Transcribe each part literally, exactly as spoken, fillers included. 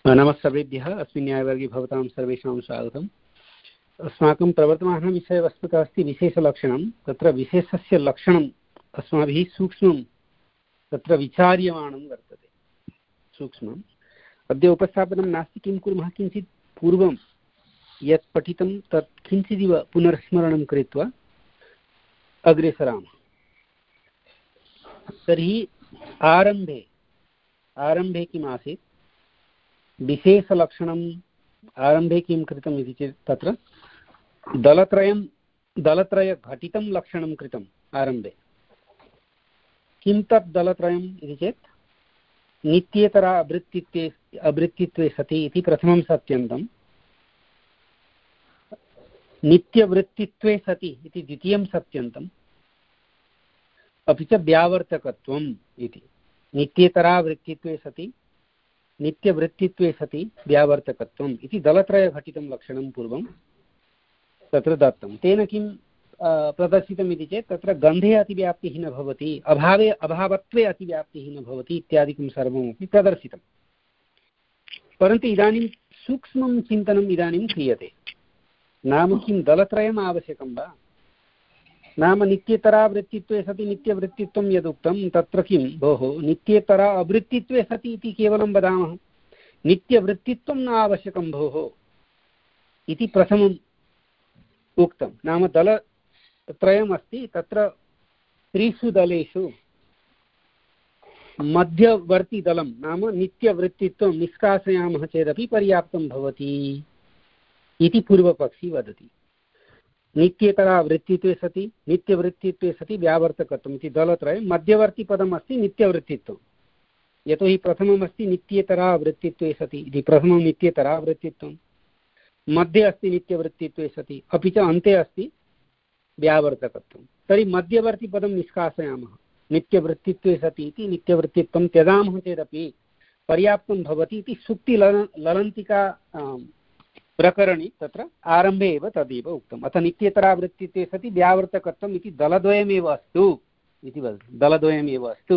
नमस्सर्वेभ्यः। अस्मिन् न्यायवर्गे भवतां सर्वेषां स्वागतम्। अस्माकं प्रवर्तमानः विषयवस्तुतः अस्ति विशेषलक्षणं। तत्र विशेषस्य लक्षणम् अस्माभिः सूक्ष्मं तत्र विचार्यमाणं वर्तते। सूक्ष्मम् अद्य उपस्थापनं नास्ति। किं कुर्मः, किञ्चित् पूर्वं यत् पठितं तत् किञ्चिदिव पुनर्स्मरणं कृत्वा अग्रे सरामः। तर्हि आरम्भे आरम्भे किम् आसीत्? विशेषलक्षणम् आरम्भे किं कृतम् इति चेत् तत्र दलत्रयं दलत्रयघटितं लक्षणं कृतम् आरम्भे। किं तत् दलत्रयम् इति चेत् नित्येतरा अवृत्तित्वे अवृत्तित्वे सति इति प्रथमं सत्यन्तं, नित्यवृत्तित्वे सति इति द्वितीयं सत्यन्तम्, अपि च व्यावर्तकत्वम् इति। नित्येतरा वृत्तित्वे सति नित्यवृत्तित्वे सति व्यावर्तकत्वम् इति दलत्रयघटितं लक्षणं पूर्वं तत्र दत्तं। तेन किं प्रदर्शितम् इति चेत् तत्र गन्धे अतिव्याप्तिः न भवति, अभावे अभावत्वे अतिव्याप्तिः न भवति इत्यादिकं सर्वमपि प्रदर्शितं। परन्तु इदानीं सूक्ष्मं चिन्तनम् इदानीं क्रियते। नाम किं दलत्रयम् आवश्यकं वा? नाम नित्येतरा वृत्तित्वे सति नित्यवृत्तित्वं यदुक्तं तत्र किं भोः नित्येतरा अवृत्तित्वे सति इति केवलं वदामः, नित्यवृत्तित्वं न आवश्यकं भोः इति प्रथमम् उक्तं। नाम दलत्रयमस्ति, तत्र त्रिषु दलेषु मध्यवर्तिदलं नाम नित्यवृत्तित्वं निष्कासयामः चेदपि पर्याप्तं भवति इति पूर्वपक्षी वदति। नित्येतरा वृत्तित्वे सति नित्यवृत्तित्वे सति व्यावर्तकत्वम् इति दलत्रयं मध्यवर्तिपदम् अस्ति नित्यवृत्तित्वं। यतोहि प्रथममस्ति नित्येतरा वृत्तित्वे सति इति, प्रथमं नित्येतरा वृत्तित्वं, मध्ये अस्ति नित्यवृत्तित्वे सति, अपि च अन्ते अस्ति व्यावर्तकत्वं। तर्हि मध्यवर्तिपदं निष्कासयामः, नित्यवृत्तित्वे सति इति नित्यवृत्तित्वं त्यजामः चेदपि पर्याप्तं भवति इति सुक्ति लल ललन्तिका प्रकरणे तत्र आरम्भे एव तदेव उक्तम्। अथ नित्येतरावृत्तित्वे सति व्यावर्तकत्वम् इति दलद्वयमेव अस्तु इति वदति। दलद्वयमेव अस्तु,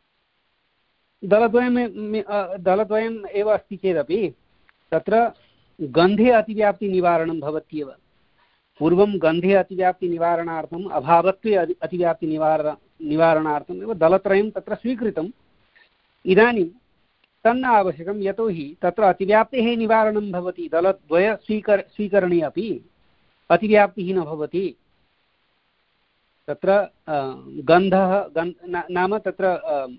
दलद्वयं दलद्वयम् एव अस्ति चेदपि तत्र गन्धे अतिव्याप्तिनिवारणं भवत्येव। पूर्वं गन्धे अतिव्याप्तिनिवारणार्थम् अभावत्वे अतिव्याप्तिनिवार निवारणार्थम् एव दलत्रयं तत्र स्वीकृतम्। इदानीं तन्न आवश्यकं, यतोहि तत्र अतिव्याप्तेः निवारणं भवति। दलद्वय स्वीकर स्वीकरणे अपि अतिव्याप्तिः न भवति। तत्र गन्धः गन् नाम तत्र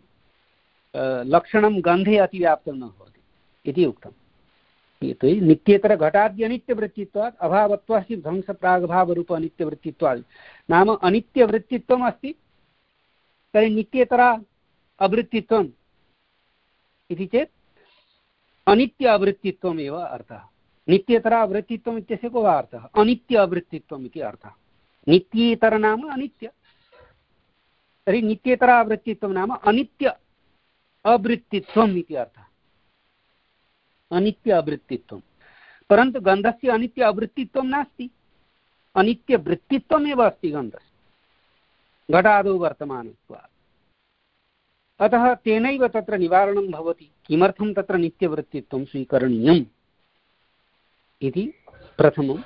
लक्षणं गन्धे अतिव्याप्तं न भवति इति उक्तम्। यतोहि नित्येतरघटाद्यनित्यवृत्तित्वात् अभावत्वास्य ध्वंसप्रागभावरूप अनित्यवृत्तित्वात्, नाम अनित्यवृत्तित्वम् अस्ति, तर्हि नित्येतरा अवृत्तित्वम् इति चेत् अनित्य अवृत्तित्वम् एव अर्थः। नित्येतरा अवृत्तित्वम् इत्यस्य को वा अर्थः? अनित्य अवृत्तित्वम् इति अर्थः। नित्येतर नाम अनित्य, तर्हि नित्येतरा अवृत्तित्वं नाम अनित्य अवृत्तित्वम् इति अर्थः। अनित्य अवृत्तित्वं। परन्तु गन्धस्य अनित्य अवृत्तित्वं नास्ति, अनित्यवृत्तित्वमेव अस्ति गन्धस्य घटादौ वर्तमानत्वात्। अतः तेनैव तत्र निवारणं भवति। किमर्थं तत्र नित्यवृत्तित्वं स्वीकरणीयम् इति प्रथमम्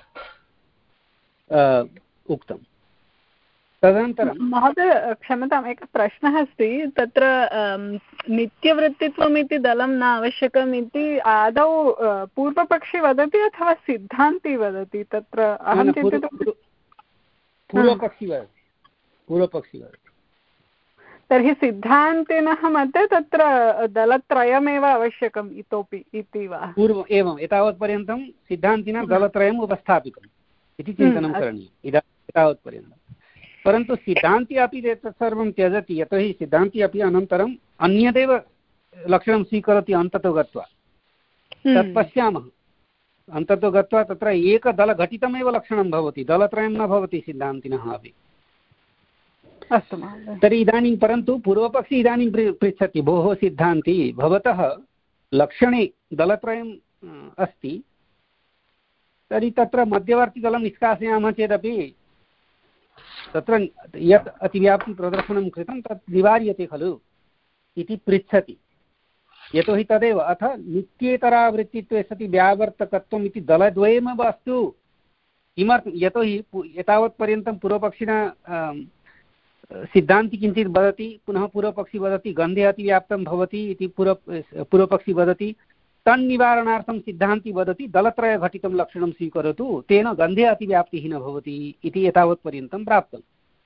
उक्तं। तदनन्तरं महोदय क्षम्यताम्, एकः प्रश्नः अस्ति। तत्र नित्यवृत्तित्वम् इति दलं न आवश्यकम् इति आदौ पूर्वपक्षी वदति अथवा सिद्धान्ती वदति? तत्र अहं चिन्तितुं पूर्वपक्षी वदति पूर्वपक्षी वदति तर्हि सिद्धान्तिनः मते तत्र दलत्रयमेव आवश्यकम् इतोपि इति वा? पूर्वम् एवम्, एतावत्पर्यन्तं सिद्धान्तिना दलत्रयम् उपस्थापितम् इति चिन्तनं करणीयम् एतावत्पर्यन्तं। परन्तु सिद्धान्ती अपि एतत् सर्वं त्यजति, यतोहि सिद्धान्ती अपि अनन्तरम् अन्यदेव लक्षणं स्वीकरोति अन्ततो गत्वा। तत् पश्यामः, अन्ततो गत्वा तत्र एकदलघटितमेव लक्षणं भवति, दलत्रयं न भवति सिद्धान्तिनः अपि। अस्तु महोदय। तर्हि इदानीं परन्तु पूर्वपक्षी इदानीं पृच्छति, भोः सिद्धान्ती, भवतः लक्षणे दलत्रयम् अस्ति, तर्हि तत्र मध्यवर्तिदलं निष्कासयामः चेदपि तत्र यत् अतिव्याप्तिप्रदर्शनं कृतं तत् निवार्यते खलु इति पृच्छति। यतोहि तदेव अथ नित्येतरावृत्तित्वे सति व्यावर्तकत्वम् इति दलद्वयमेव अस्तु। किमर्थं यतोहि एतावत्पर्यन्तं पूर्वपक्षिणा सिद्धान्ति किञ्चित् वदति, पुनः पूर्वपक्षी वदति गन्धे अतिव्याप्तं भवति इति पूर्व पूर्वपक्षी वदति, तन्निवारणार्थं सिद्धान्ति वदति दलत्रयघटितं लक्षणं स्वीकरोतु, तेन गन्धे अतिव्याप्तिः न भवति इति एतावत्पर्यन्तं प्राप्तम्।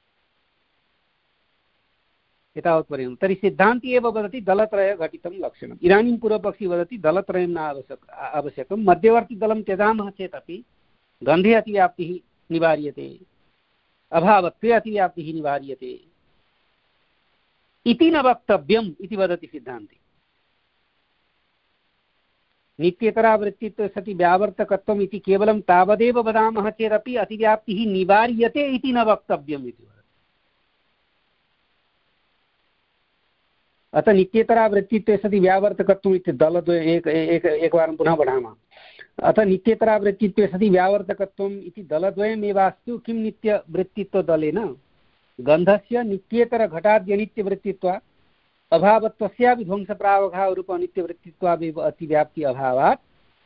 एतावत्पर्यन्तं तर्हि सिद्धान्ति एव वदति दलत्रयघटितं लक्षणम्। इदानीं पूर्वपक्षी वदति दलत्रयं न आवश्यक आवश्यकं मध्यवर्तिदलं त्यजामः चेत् अपि गन्धे अतिव्याप्तिः निवार्यते, अभावत्वे अतिव्याप्तिः निवार्यते इति न वक्तव्यम् इति वदति सिद्धान्ति। नित्येतरावृत्तित्वे सति व्यावर्तकत्वम् इति केवलं तावदेव वदामः चेदपि अतिव्याप्तिः निवार्यते इति न वक्तव्यम् इति वदति। अतः नित्येतरावृत्तित्वे सति व्यावर्तकत्वम् इति दलद्वय एक एक एकवारं पुनः पठामः। अथ नित्येतरावृत्तित्वे सति व्यावर्तकत्वम् इति दलद्वयमेवास्तु। किं नित्यवृत्तित्वदलेन गन्धस्य नित्येतरघटाद्यनित्यवृत्तित्वात् अभावत्वस्यापि ध्वंसप्रावभावरूप अनित्यवृत्तित्वादेव अतिव्याप्ति अभावात्।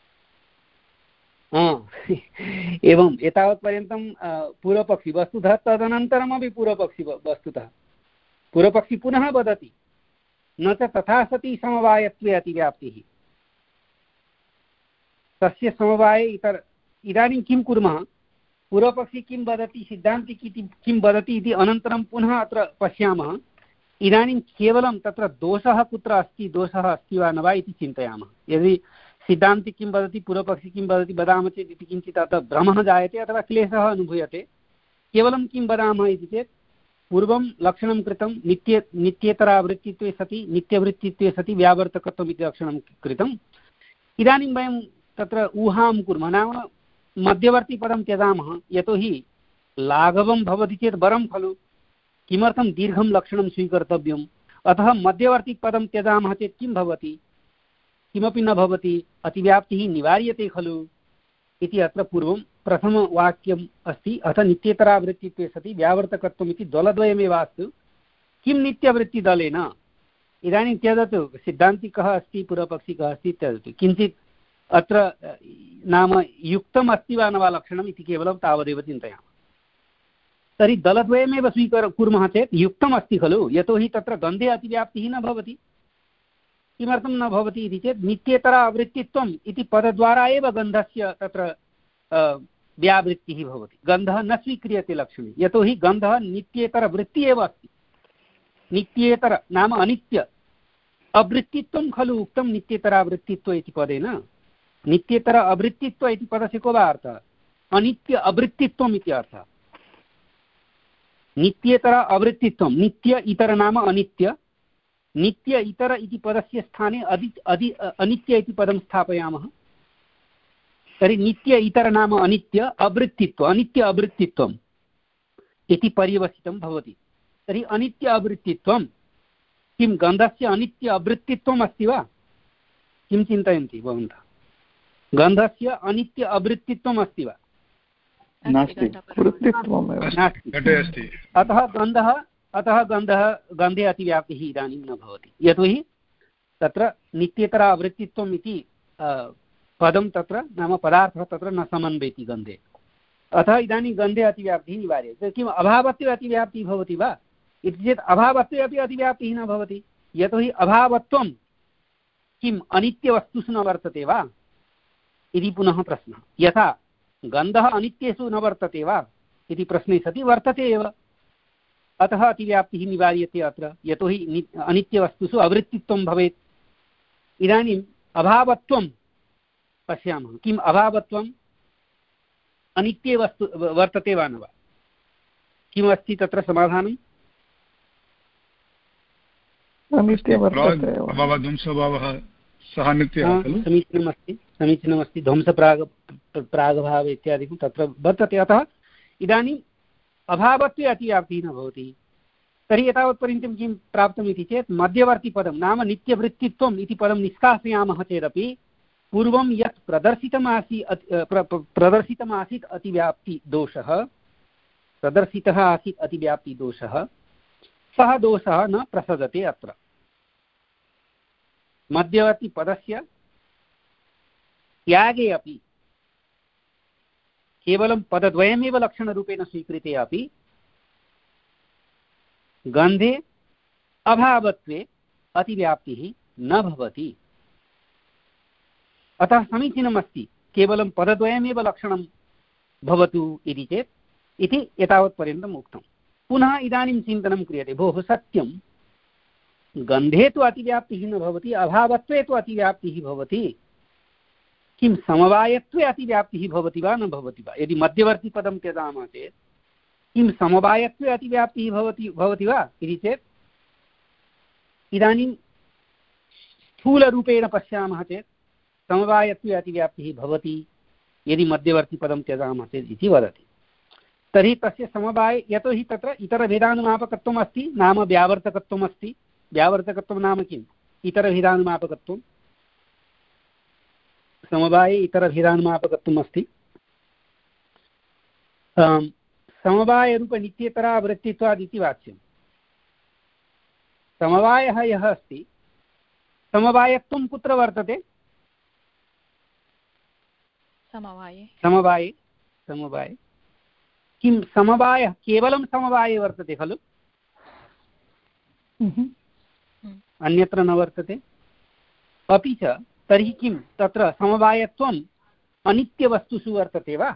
एवम् एतावत्पर्यन्तं पूर्वपक्षी वस्तुतः तदनन्तरमपि पूर्वपक्षी वस्तुतः पूर्वपक्षी पुनः वदति न च तथा सति समवायत्वे अतिव्याप्तिः। तस्य समवाये इतर इदानीं किं कुर्मः, पूर्वपक्षी किं वदति सिद्धान्ति किं वदति इति अनन्तरं पुनः अत्र पश्यामः। इदानीं केवलं तत्र दोषः कुत्र अस्ति, दोषः अस्ति वा न वा इति चिन्तयामः। यदि सिद्धान्ति किं वदति पूर्वपक्षी किं वदति वदामः चेत् इति किञ्चित् अत्र भ्रमः जायते अथवा क्लेशः अनुभूयते। केवलं किं वदामः इति चेत् पूर्वं लक्षणं कृतं नित्ये नित्येतरावृत्तित्वे सति नित्यवृत्तित्वे सति व्यावर्तकत्वम् इति लक्षणं कृतम्। इदानीं वयं तत्र ऊहां कुर्मः, नाम मध्यवर्तिपदं त्यजामः। यतोहि लाघवं भवति चेत् वरं खलु, किमर्थं दीर्घं लक्षणं स्वीकर्तव्यम्। अतः मध्यवर्तिपदं त्यजामः चेत् किं भवति, किमपि न भवति, अतिव्याप्तिः निवार्यते खलु इति अत्र पूर्वं प्रथमवाक्यम् अस्ति। अथ नित्येतरावृत्तित्वे सति व्यावर्तकत्वम् इति दलद्वयमेवास्तु। किं नित्यवृत्तिदलेन इदानीं त्यजतु, सिद्धान्ति कः अस्ति पूर्वपक्षी कः अस्ति त्यजतु। किञ्चित् अत्र नाम युक्तम् अस्ति वा न वा लक्षणम् इति केवलं तावदेव चिन्तयामः। तर्हि दलद्वयमेव स्वीकर कुर्मः चेत् युक्तम् अस्ति खलु, यतोहि तत्र गन्धे अतिव्याप्तिः न भवति। किमर्थं न भवति इति चेत् नित्येतरावृत्तित्वम् इति पदद्वारा एव गन्धस्य तत्र व्यावृत्तिः भवति। गन्धः न स्वीक्रियते लक्षणे, यतोहि गन्धः नित्येतरवृत्तिः एव अस्ति। नित्येतर नाम अनित्य अवृत्तित्वं खलु उक्तं नित्येतरावृत्तित्व इति पदेन। नित्येतर अवृत्तित्व इति पदस्य को वा अर्थः, अनित्य अवृत्तित्वम् इति अर्थः। नित्येतर अवृत्तित्वं, नित्य इतर नाम अनित्य, नित्य इतर इति पदस्य स्थाने अधि अधि अनित्य इति पदं स्थापयामः। तर्हि नित्य इतर नाम अनित्य, अवृत्तित्व अनित्य अवृत्तित्वम् इति पर्यवसितं भवति। तर्हि अनित्य अवृत्तित्वं किं गन्धस्य अनित्य अवृत्तित्वम् अस्ति वा, किं चिन्तयन्ति भवन्तः? गन्धस्य अनित्य अवृत्तित्वम् अस्ति वा? नास्ति, अतः गन्धः अतः गन्धः गन्धे अतिव्याप्तिः इदानीं न भवति, यतोहि तत्र नित्येतरावृत्तित्वम् इति पदं तत्र नाम पदार्थः तत्र न समन्वयति गन्धे। अतः इदानीं गन्धे अतिव्याप्तिः निवार्यते। किम् अभावत्वे अतिव्याप्तिः भवति वा इति चेत् अभावत्वे अपि अतिव्याप्तिः न भवति, यतोहि अभावत्वं किम् अनित्यवस्तुषु न वर्तते वा इति पुनः प्रश्नः। यथा गन्धः अनित्येषु न वर्तते वा इति प्रश्ने सति वर्तते एव, अतः अतिव्याप्तिः निवार्यते अत्र, यतोहि अनित्यवस्तुषु अवृत्तित्वं भवेत्। इदानीम् अभावत्वं पश्यामः, किम् अभावत्वम् अनित्ये वस्तु वर्तते वा न वा, किमस्ति तत्र समाधानम्? समीचीनमस्ति समीचीनमस्ति ध्वंसप्राग प्रागभाव इत्यादिकं तत्र वर्तते। अतः इदानीम् अभावत्वे अतिव्याप्तिः न भवति। तर्हि एतावत्पर्यन्तं किं प्राप्तम् इति चेत् मध्यवर्तिपदं नाम नित्यवृत्तित्वम् इति पदं निष्कासयामः चेदपि पूर्वं यत् प्रदर्शितमासीत् प्रदर्शितमासीत् अतिव्याप्तिदोषः प्रदर्शितः आसीत् अतिव्याप्तिदोषः, सः दोषः न प्रसजते अत्र। मध्यवर्तिपदस्य त्यागे अपि केवलं पदद्वयमेव लक्षणरूपेण स्वीकृते अपि गन्धे अभावत्वे अतिव्याप्तिः न भवति। अतः समीचीनमस्ति केवलं पदद्वयमेव लक्षणं भवतु इति चेत् इति एतावत्पर्यन्तम् उक्तं। पुनः इदानीं चिन्तनं क्रियते, भोः सत्यं गन्धे तु अतिव्याप्तिः न भवति, अभावत्वे तु अतिव्याप्तिः भवति, किं समवायत्वे अतिव्याप्तिः भवति वा न भवति वा? यदि मध्यवर्तिपदं त्यजामः चेत् किं समवायत्वे अतिव्याप्तिः भवति भवति वा इति चेत् इदानीं स्थूलरूपेण पश्यामः चेत् समवायत्वे अतिव्याप्तिः भवति यदि मध्यवर्तिपदं त्यजामः चेत् इति वदति। तर्हि तस्य समवाय, यतोहि तत्र इतरभेदानुमापकत्वम् अस्ति, नाम व्यावर्तकत्वम् अस्ति। व्यावर्तकत्वं नाम किम्? इतरभेदानुमापकत्वं। समवाये इतरभेदानुमापकत्वम् अस्ति। समवायरूपनित्यतरावृत्तित्वादिति वाच्यं। समवायः यः अस्ति, समवायत्वं कुत्र वर्तते? समवाये समवाये समवाये किं समवायः केवलं समवाये वर्तते खलु? अन्यत्र न वर्तते। अपि च तर्हि किं तत्र समवायत्वम् अनित्यवस्तुषु वर्तते वा?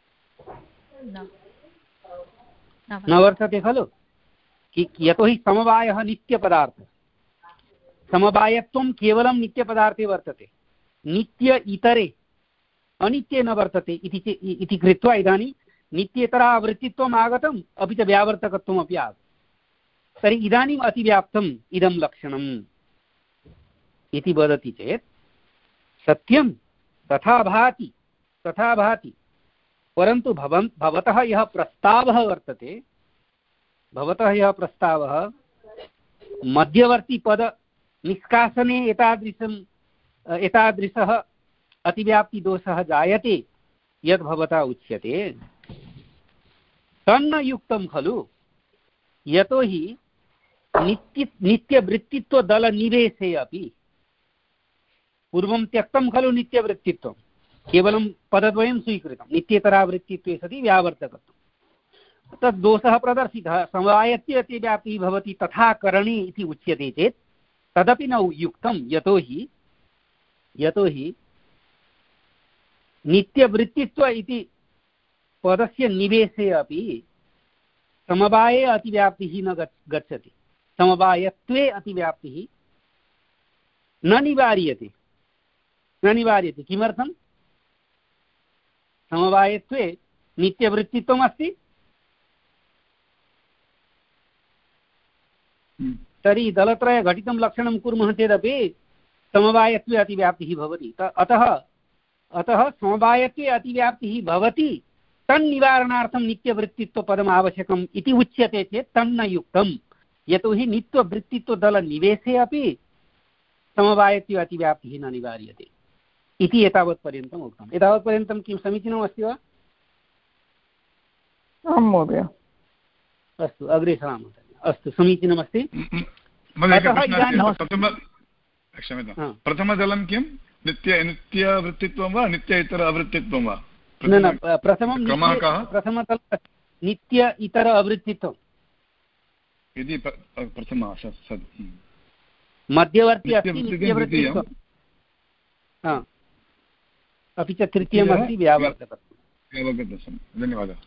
न वर्तते खलु? यतोहि समवायः नित्यपदार्थः, समवायत्वं केवलं नित्यपदार्थे वर्तते, नित्य इतरे अनित्ये न वर्तते इति इति कृत्वा इदानीं नित्येतरावृत्तित्वम् आगतम्, अपि च व्यावर्तकत्वम् अपि आगतम्। तर्हि इदानीम् अतिव्याप्तम् इदं लक्षणम् इति वदति चेत् सत्यं तथा भाति तथा भाति, परन्तु भवन् भवतः यः प्रस्तावः वर्तते, भवतः यः प्रस्तावः मध्यवर्तिपदनिष्कासने एतादृशम् एतादृशः अतिव्याप्तिदोषः जायते यद् भवता उच्यते तन्न युक्तं खलु। यतोहि नित्य नित्यवृत्तित्वदलनिवेशे अपि पूर्वं त्यक्तं खलु नित्यवृत्तित्वं, केवलं पदद्वयं स्वीकृतं, नित्येतरावृत्तित्वे सति व्यावर्तकत्वं। तद् दोषः प्रदर्शितः, समवायत्वे अतिव्याप्तिः भवति तथा करणे इति उच्यते चेत् तदपि न युक्तं। यतोहि यतोहि नित्यवृत्तित्व इति पदस्य निवेशे अपि समवाये अतिव्याप्तिः न गच्छति, समवायत्वे अतिव्याप्तिः न निवार्यते न निवार्यते किमर्थं? समवायत्वे नित्यवृत्तित्वम् अस्ति, तर्हि दलत्रय घटितं लक्षणं कुर्मः चेदपि समवायत्वे अतिव्याप्तिः भवति। अतः अतः समवायत्वे अतिव्याप्तिः भवति, तन्निवारणार्थं नित्यवृत्तित्वपदम् आवश्यकम् इति उच्यते चेत् तन्न युक्तं। यतोहि नित्यवृत्तित्वदलनिवेशे अपि समवायत्वे अतिव्याप्तिः न निवार्यते इति एतावत्पर्यन्तम् उक्तम्। एतावत्पर्यन्तं किं समीचीनम् अस्ति वा? आं महोदय। अस्तु, अग्रे सरामः। अस्तु, समीचीनमस्ति। प्रथमदलं किं? नित्य नित्यवृत्तित्वं वा नित्य इतर अवृत्तित्वं वा? न न, प्रथमं प्रथमतल नित्य इतर अवृत्तित्वं। यदि प्रथमः मध्यवर्ती अस्ति नित्यवृत्तित्वं, अपि च तृतीयमस्ति व्यावर्तकत्वं। धन्यवादः।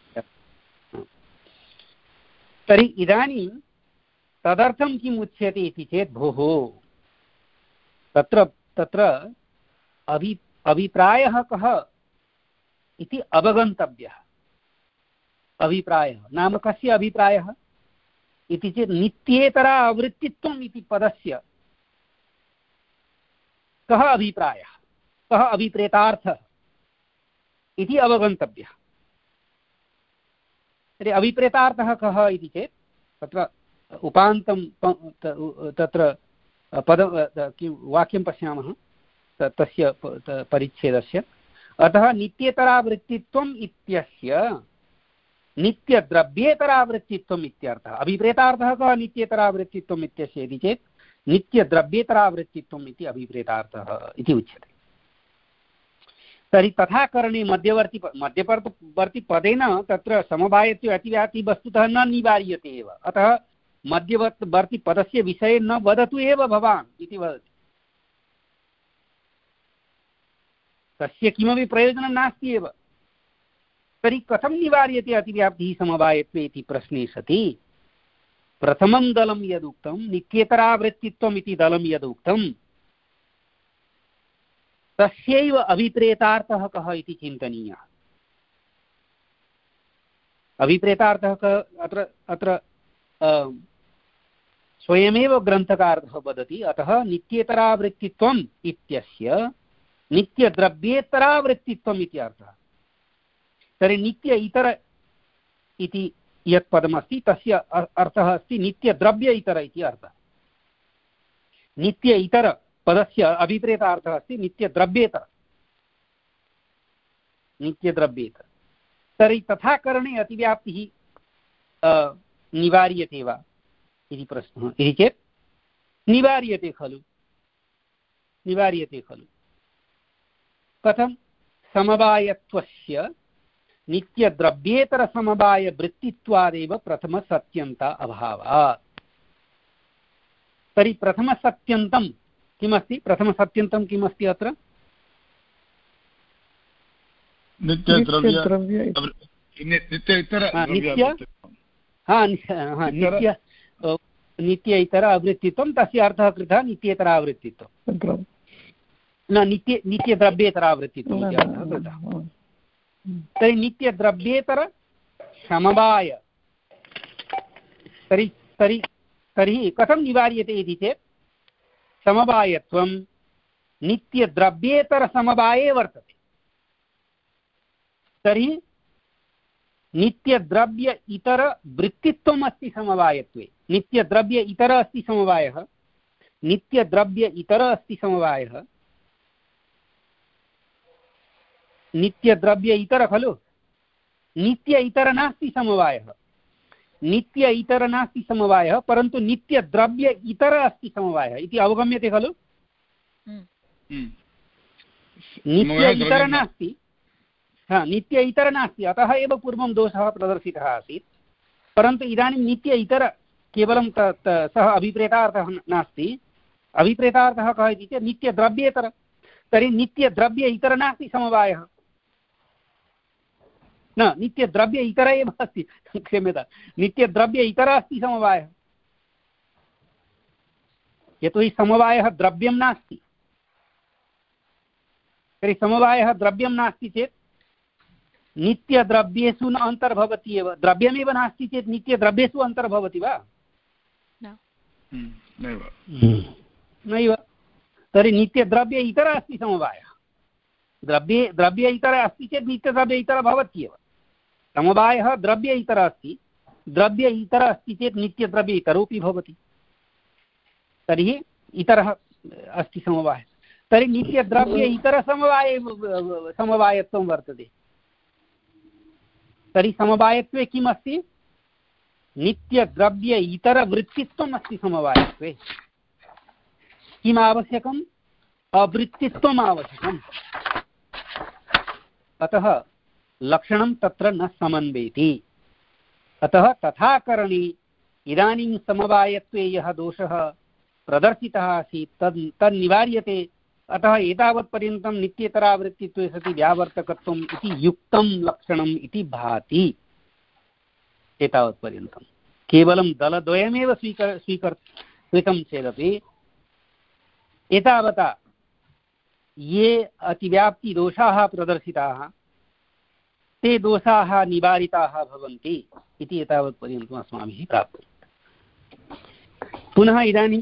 तर्हि इदानीं तदर्थं किम् उच्यते इति चेत् भोः तत्र तत्र अभि अभिप्रायः कः इति अवगन्तव्यः। अभिप्रायः नाम कस्य अभिप्रायः इति चेत् नित्येतरा अवृत्तित्वम् इति पदस्य कः अभिप्रायः, कः अभिप्रेतार्थः इति अवगन्तव्यः। तर्हि अभिप्रेतार्थः कः इति चेत् तत्र उपान्तं तत्र पद किं वाक्यं पश्यामः तस्य परिच्छेदस्य। अतः नित्येतरावृत्तित्वम् इत्यस्य नित्यद्रव्येतरावृत्तित्वम् इत्यर्थः। अभिप्रेतार्थः कः नित्येतरावृत्तित्वम् इत्यस्य इति चेत् नित्यद्रव्येतरावृत्तित्वम् इति अभिप्रेतार्थः इति उच्यते। तर्हि तथा करणे मध्यवर्ति मध्यवर्ति पदेन तत्र समवायत्वे अतिव्याप्तिः वस्तुतः न निवार्यते एव। अतः मध्यवर्ति पदस्य विषये न वदतु एव भवान् इति वदति। तस्य किमपि प्रयोजनं नास्ति एव। तर्हि कथं निवार्यते अतिव्याप्तिः समवायत्वे इति प्रश्ने सति प्रथमं दलं यदुक्तं नित्येतरावृत्तित्वम् इति दलं यदुक्तं तस्यैव अभिप्रेतार्थः कः इति चिन्तनीयः। अभिप्रेतार्थः कः अत्र अत्र स्वयमेव ग्रन्थकारः वदति। अतः नित्येतरावृत्तित्वम् इत्यस्य नित्यद्रव्येतरावृत्तित्वम् इति अर्थः। तर्हि नित्य इतर इति यत् पदमस्ति तस्य अर्थः अस्ति नित्यद्रव्य इतर इति अर्थः। नित्य इतर पदस्य अभिप्रेतार्थः अस्ति नित्यद्रव्येतर नित्यद्रव्येतर। तर्हि तथा करणे अतिव्याप्तिः निवार्यते वा इति प्रश्नः। इति चेत् निवार्यते खलु निवार्यते खलु कथं? समवायत्वस्य नित्यद्रव्येतरसमवायवृत्तित्वादेव प्रथमसत्यन्ता अभावात्। तर्हि प्रथमसत्यन्तं किमस्ति? प्रथमसत्यन्तं किमस्ति अत्र? नित्य इतर आवृत्तित्वं। तस्य अर्थः कृतः नित्येतरावृत्तित्वं न नित्य नित्यद्रव्येतरावृत्तित्वम् इति अर्थः कृतः। तर्हि नित्यद्रव्येतर समवाय तर्हि तर्हि तर्हि कथं निवार्यते इति चेत् समवायत्वं नित्यद्रव्येतरसमवाये वर्तते। तर्हि नित्यद्रव्य इतर वृत्तित्वम् अस्ति समवायत्वे। नित्यद्रव्य इतर अस्ति समवायः, नित्यद्रव्य इतर अस्ति समवायः, नित्यद्रव्य इतर खलु। नित्य इतर नास्ति समवायः, नित्य इतर नास्ति समवायः, परन्तु नित्यद्रव्य इतर अस्ति समवायः इति अवगम्यते खलु। नित्य इतर नास्ति, हा नित्य इतर नास्ति, अतः एव पूर्वं दोषः प्रदर्शितः आसीत्। परन्तु इदानीं नित्य इतर केवलं सः अभिप्रेतार्थः नास्ति। अभिप्रेतार्थः कः इति चेत् नित्यद्रव्येतर। तर्हि नित्यद्रव्य इतर नास्ति समवायः, न नित्यद्रव्य इतर एव अस्ति। क्षम्यतां, नित्यद्रव्य इतर अस्ति समवायः। यतोहि समवायः द्रव्यं नास्ति। तर्हि समवायः द्रव्यं नास्ति चेत् नित्यद्रव्येषु न अन्तर्भवति एव। द्रव्यमेव नास्ति चेत् नित्यद्रव्येषु अन्तर्भवति वा? नैव। तर्हि नित्यद्रव्य इतर अस्ति समवायः। द्रव्ये द्रव्य इतर अस्ति चेत् नित्यद्रव्य इतर भवत्येव। समवायः द्रव्य इतर अस्ति, द्रव्य इतर अस्ति चेत् नित्यद्रव्य इतरोपि भवति। तर्हि इतरः अस्ति समवायः। तर्हि नित्यद्रव्य इतर समवाये समवायत्वं वर्तते। तर्हि समवायत्वे किम् अस्ति? नित्यद्रव्य इतर वृत्तित्वम् अस्ति समवायत्वे। किम् आवश्यकम्? अवृत्तित्वम् आवश्यकम्। अतः लक्षणं तत्र न समन्वेति। अतः तथा करणे इदानीं समवायत्वे यः दोषः प्रदर्शितः आसीत् तद् तन्निवार्यते। अतः एतावत्पर्यन्तं नित्येतरावृत्तित्वे सति व्यावर्तकत्वम् इति युक्तं लक्षणम् इति भाति। एतावत्पर्यन्तं केवलं दलद्वयमेव स्वीकर स्वीकर् कृतं चेदपि एतावता ये अतिव्याप्तिदोषाः प्रदर्शिताः ते दोषाः निवारिताः भवन्ति इति एतावत्पर्यन्तम् अस्माभिः प्राप्तं। पुनः इदानीं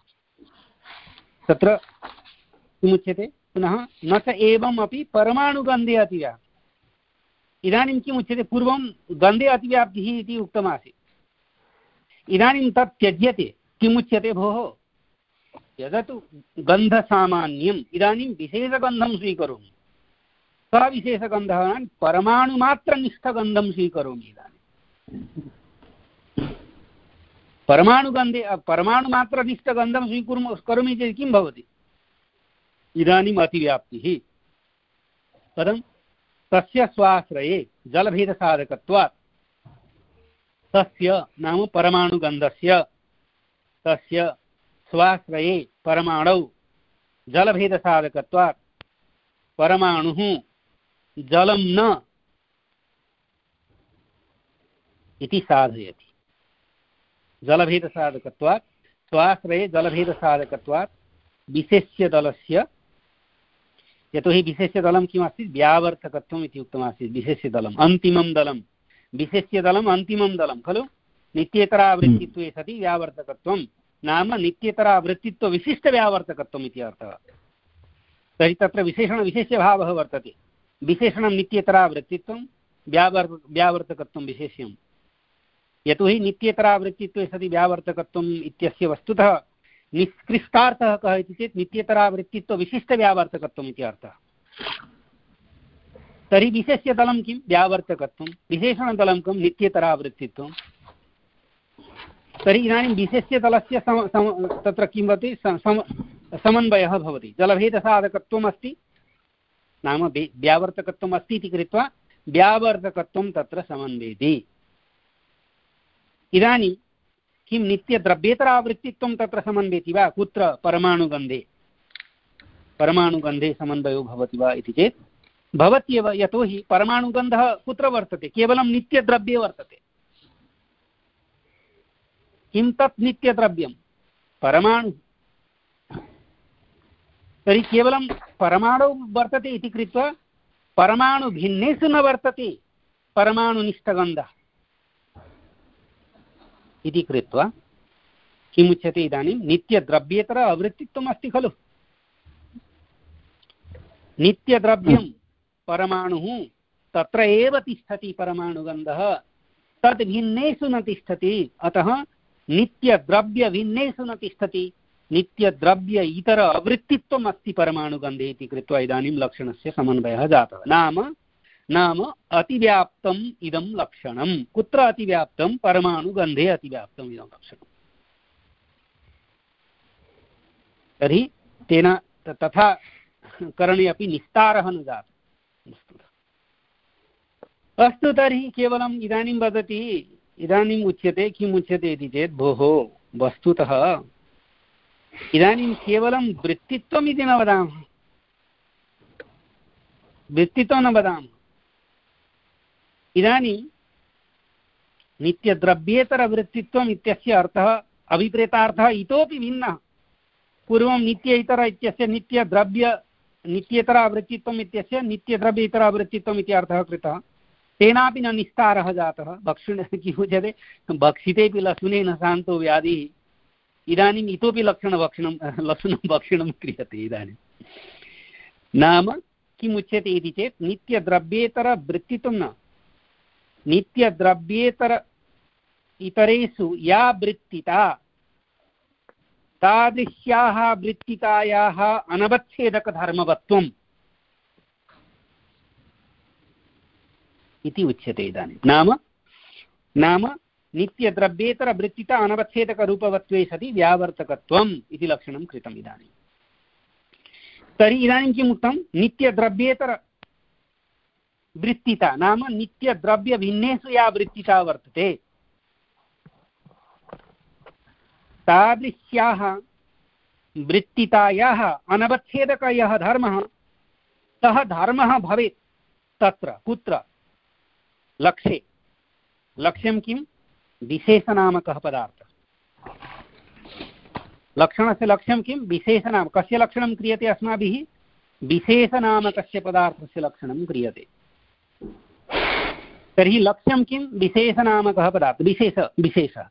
तत्र किमुच्यते? पुनः न च एवमपि परमाणुगन्धे अतिव्याप्तिः। इदानीं किमुच्यते? पूर्वं गन्धे अतिव्याप्तिः इति उक्तमासीत्। इदानीं तत् त्यज्यते। किमुच्यते भोः? यदतु गन्धसामान्यम्, इदानीं विशेषगन्धं स्वीकरोमि। सः विशेषगन्धः परमाणुमात्रनिष्ठगन्धं स्वीकरोमि। इदानीं परमाणुगन्धे परमाणुमात्रनिष्ठगन्धं स्वीकुर्मः करोमि चेत् किं भवति? इदानीम् अतिव्याप्तिः कथं? तस्य स्वाश्रये जलभेदसाधकत्वात् तस्य नाम परमाणुगन्धस्य तस्य स्वाश्रये परमाणौ जलभेदसाधकत्वात् परमाणुः जलं न इति साधयति। जलभेदसाधकत्वात् स्वाश्रये जलभेदसाधकत्वात् विशेष्यदलस्य, यतोहि विशेष्यदलं किमस्ति? व्यावर्तकत्वम् इति उक्तमासीत्। विशेष्यदलम् अन्तिमं दलं, विशेष्यदलम् अन्तिमं दलं खलु। नित्येतरावृत्तित्वे सति व्यावर्तकत्वं नाम नित्येतरावृत्तित्वविशिष्टव्यावर्तकत्वम् इति अर्थः। तर्हि तत्र विशेषणविशेष्यभावः वर्तते। विशेषणं नित्येतरावृत्तित्वं, व्यावर् व्यावर्तकत्वं विशेष्यं। यतोहि नित्येतरावृत्तित्वे सति व्यावर्तकत्वम् इत्यस्य वस्तुतः निष्कृष्टार्थः कः इति चेत् नित्येतरावृत्तित्वविशिष्टव्यावर्तकत्वम् इति अर्थः। तर्हि विशेष्यदलं किं? व्यावर्तकत्वं। विशेषणदलं किं? नित्येतरावृत्तित्वं। तर्हि इदानीं विशेष्यदलस्य सम सम तत्र किं भवति? सम समन्वयः भवति। जलभेदसाधकत्वम् अस्ति नाम व्यावर्तकत्वम् अस्ति इति कृत्वा व्यावर्तकत्वं तत्र समन्वयति। इदानीं किं नित्यद्रव्येतरावृत्तित्वं तत्र समन्वयति वा? कुत्र? परमाणुगन्धे। परमाणुगन्धे समन्वयो भवति वा इति चेत् भवत्येव। यतोहि परमाणुगन्धः कुत्र वर्तते? केवलं नित्यद्रव्ये वर्तते। किं तत् नित्यद्रव्यं? परमाणु। तर्हि केवलं परमाणु वर्तते इति कृत्वा परमाणुभिन्नेषु न वर्तते परमाणुनिष्ठगन्धः इति कृत्वा किमुच्यते? इदानीं नित्यद्रव्येतर अवृत्तित्वम् अस्ति खलु। नित्यद्रव्यं परमाणुः तत्र एव तिष्ठति परमाणुगन्धः, तद् भिन्नेषु न तिष्ठति। अतः नित्यद्रव्यभिन्नेषु न तिष्ठति। नित्यद्रव्य इतर अवृत्तित्वम् अस्ति परमाणुगन्धे इति कृत्वा इदानीं लक्षणस्य समन्वयः जातः। नाम नाम अतिव्याप्तम् इदं लक्षणं। कुत्र अतिव्याप्तं? परमाणुगन्धे अतिव्याप्तम् इदं लक्षणम्। तर्हि तेन तथा करणे अपि निस्तारः न जातः। अस्तु, तर्हि केवलम् इदानीं वदति, इदानीम् उच्यते, किम् उच्यते इति चेत् भोः वस्तुतः इदानीं केवलं वृत्तित्वम् इति न वदामः, वृत्तित्वं न वदामः। इदानीं नित्यद्रव्येतरवृत्तित्वम् इत्यस्य अर्थः, अभिप्रेतार्थः इतोपि भिन्नः। पूर्वं नित्य इतर इत्यस्य नित्यद्रव्य नित्येतरावृत्तित्वम् इत्यस्य नित्यद्रव्येतरावृत्तित्वम् इति अर्थः कृतः। तेनापि न निस्तारः जातः। भक्षण किम् उच्यते? भक्षितेपि लशुनेन शान्तो व्याधिः। इदानीम् इतोपि लक्षणभक्षणं लशुनं भक्षणं क्रियते। इदानीं नाम किम् उच्यते इति चेत् नित्यद्रव्येतरवृत्तित्वं न, नित्यद्रव्येतर इतरेषु या वृत्तिता तादृश्याः वृत्तितायाः अनवच्छेदकधर्मवत्वम् इति उच्यते। इदानीं नाम नाम नित्यद्रव्येतरवृत्तिता अनवच्छेदकरूपवत्वे सति व्यावर्तकत्वम् इति लक्षणं कृतम्। इदानीं तर्हि इदानीं किम् उक्तं? नित्यद्रव्येतरवृत्तिता नाम नित्यद्रव्यभिन्नेषु या वृत्तिता वर्तते तादृश्याः वृत्तितायाः अनवच्छेदक यः धर्मः, सः धर्मः भवेत् तत्र कुत्र? लक्ष्ये। लक्ष्यं किं? विशेषनामकः पदार्थः। लक्षणस्य लक्ष्यं किं? विशेषनाम। कस्य लक्षणं क्रियते अस्माभिः? विशेषनामकस्य पदार्थस्य लक्षणं क्रियते। तर्हि लक्ष्यं किं? विशेषनामकः पदार्थः, विशेष विशेषः।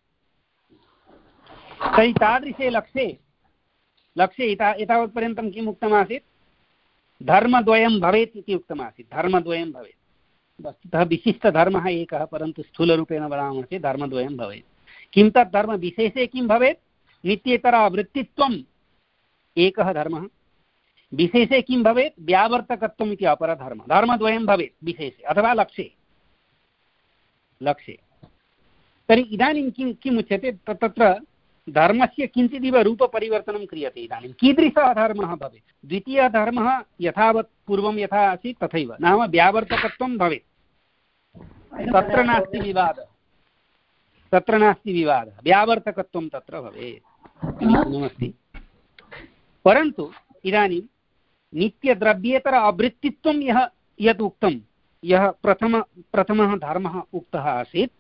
तर्हि तादृशे लक्ष्ये लक्ष्ये एता एतावत्पर्यन्तं किम् उक्तमासीत्? धर्मद्वयं भवेत् इति उक्तमासीत्। धर्मद्वयं भवेत्। वस्तुतः विशिष्टधर्मः एकः, परन्तु स्थूलरूपेण वदामः चेत् धर्मद्वयं भवेत्। किं तत् धर्म? विशेषे किं भवेत्? नित्येतरावृत्तित्वम् एकः धर्मः। विशेषे किं भवेत्? व्यावर्तकत्वम् इति अपरः धर्मः। धर्मद्वयं भवेत् विशेषे अथवा लक्ष्ये। लक्ष्ये तर्हि इदानीं किं किम् उच्यते तत्र धर्मस्य किञ्चिदिव रूपपरिवर्तनं क्रियते। इदानीं कीदृशः धर्मः भवेत्? द्वितीयः धर्मः यथावत् पूर्वं यथा आसीत् तथैव, नाम व्यावर्तकत्वं भवेत्। तत्र नास्ति विवादः, तत्र नास्ति विवादः, व्यावर्तकत्वं तत्र भवेत् समीचीनमस्ति। परन्तु इदानीं नित्यद्रव्येतर आवृत्तित्वं यः यद् उक्तं, यः प्रथम प्रथमः धर्मः उक्तः आसीत्,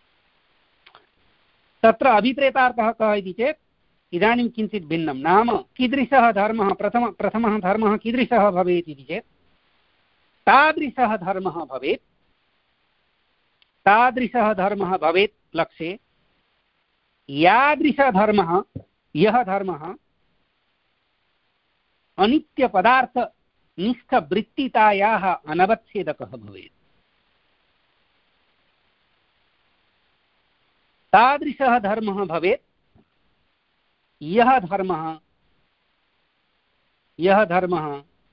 तत्र अभिप्रेतार्थः कः इति चेत् इदानीं किञ्चित् भिन्नं। नाम कीदृशः धर्मः, प्रथम प्रथमः धर्मः कीदृशः भवेत् इति चेत् तादृशः धर्मः भवेत्, तादृशः धर्मः भवेत् लक्ष्ये यादृशधर्मः, यः धर्मः अनित्यपदार्थनिष्ठवृत्तितायाः अनवच्छेदकः भवेत्। तादृशः धर्मः भवेत् यः धर्मः यः धर्मः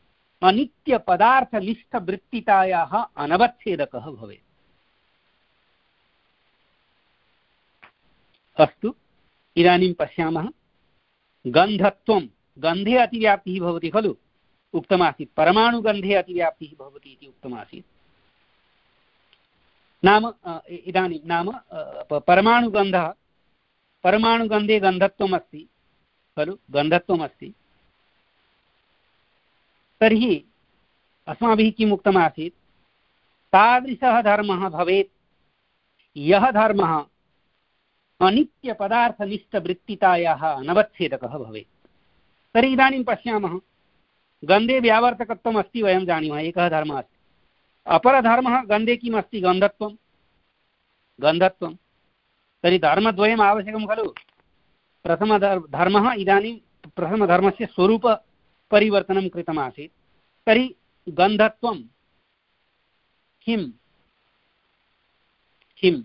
अनित्यपदार्थनिष्ठवृत्तितायाः अनवच्छेदकः भवेत्। अस्तु, इदानीं पश्यामः। गन्धत्वं, गन्धे अतिव्याप्तिः भवति खलु, उक्तमासीत्। परमाणुगन्धे अतिव्याप्तिः भवति इति उक्तमासीत्। नाम इदानीं नाम परमाणुगन्धः, परमाणुगन्धे गन्धत्वम् अस्ति खलु, गन्धत्वम् अस्ति। तर्हि अस्माभिः किम् उक्तमासीत्? तादृशः धर्मः भवेत् यः धर्मः अनित्यपदार्थनिष्ठवृत्तितायाः अनवच्छेदकः भवेत्। तर्हि इदानीं पश्यामः, गन्धे व्यावर्तकत्वम् अस्ति, वयं जानीमः, एकः धर्मः अस्ति। अपरधर्मः गन्धे किम् अस्ति? गन्धत्वं, गन्धत्वं। तर्हि धर्मद्वयम् आवश्यकं खलु। प्रथमधर्मः, इदानीं प्रथमधर्मस्य स्वरूपपरिवर्तनं कृतमासीत्। तर्हि गन्धत्वं किं किम्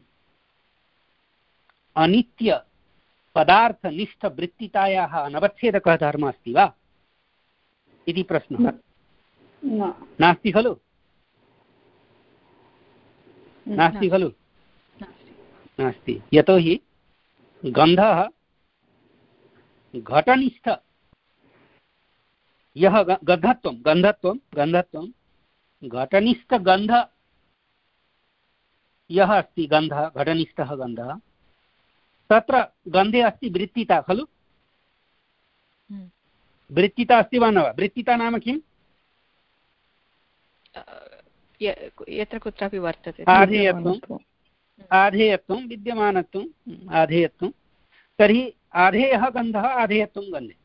अनित्यपदार्थनिष्ठवृत्तितायाः अनवच्छेदकः धर्मः अस्ति वा इति प्रश्नः। नास्ति खलु, नास्ति खलु, नास्ति। यतोहि गन्धः घटनिष्ठ, यः गन्धत्वं गन्धत्वं गन्धत्वं घटनिष्ठगन्ध यः अस्ति, गन्धः घटनिष्ठः गन्धः, तत्र गन्धे अस्ति वृत्तिता खलु। वृत्तिता अस्ति वा न वा? वृत्तिता नाम किम्? यत्र कुत्रापि वर्तते। आधेयत्वम्, आधेयत्वं, विद्यमानत्वम्, आधेयत्वं। तर्हि आधेयः गन्धः, आधेयत्वं गन्धे।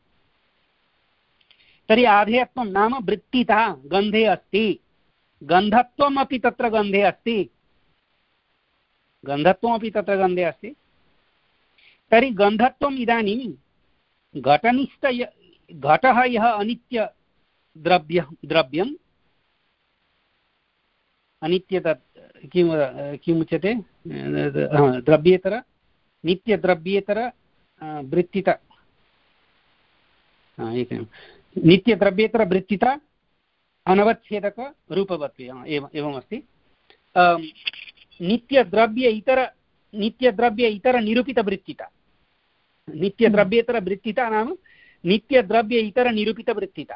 तर्हि आधेयत्वं नाम वृत्तिता गन्धे अस्ति, गन्धत्वमपि तत्र गन्धे अस्ति, गन्धत्वमपि तत्र गन्धे अस्ति। तर्हि गन्धत्वम् इदानीं घटनिष्ठ, घटः यः अनित्यद्रव्य द्रव्यम् अनित्य किं किमुच्यते? द्रव्येतर नित्यद्रव्येतर वृत्तित एकं नित्यद्रव्येतर अनवच्छेदक रूपवत्वे एवं एवमस्ति। नित्यद्रव्य इतर नित्यद्रव्य इतर निरूपितवृत्तिता, नित्यद्रव्येतर वृत्तिता नाम नित्यद्रव्य इतर निरूपितवृत्तिता।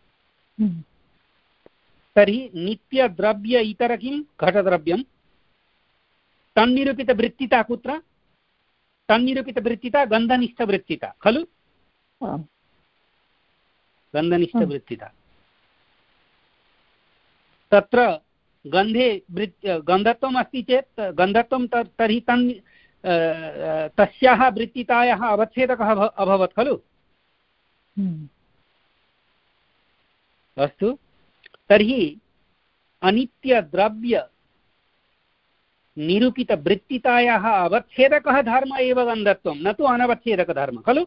तर्हि नित्यद्रव्य इतर किं? घटद्रव्यं। तन्निरूपितवृत्तिता कुत्र? तन्निरूपितवृत्तिता गन्धनिष्ठवृत्तिता खलु, गन्धनिष्ठवृत्तिता। तत्र गन्धे गन्धत्वम् अस्ति चेत् गन्धत्वं तर्हि तन् तस्याः वृत्तितायाः अवच्छेदकः अभवत् खलु। अस्तु, तर्हि अनित्यद्रव्य निरूपितवृत्तितायाः अवच्छेदकः धर्म एव गन्धत्वं, न तु अनवच्छेदकधर्म खलु।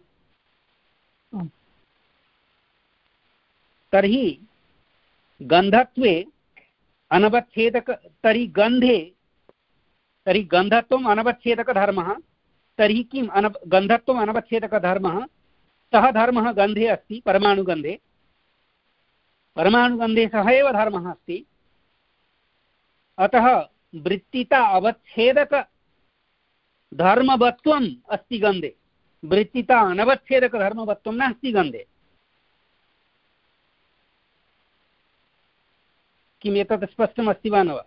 तर्हि गन्धत्वे अनवच्छेदक, तर्हि गन्धे, तर्हि गन्धत्वम् अनवच्छेदकधर्मः। तर्हि किम् अन गन्धत्वम् अनवच्छेदकधर्मः? सः धर्मः गन्धे अस्ति, परमाणुगन्धे। परमाणुगन्धे सः एव धर्मः अस्ति। अतः वृत्तिता अवच्छेदक धर्मवत्वम् अस्ति गन्धे, वृत्तिता अनवच्छेदकधर्मवत्वं नास्ति गन्धे। किम् एतत् स्पष्टमस्ति वा न वा?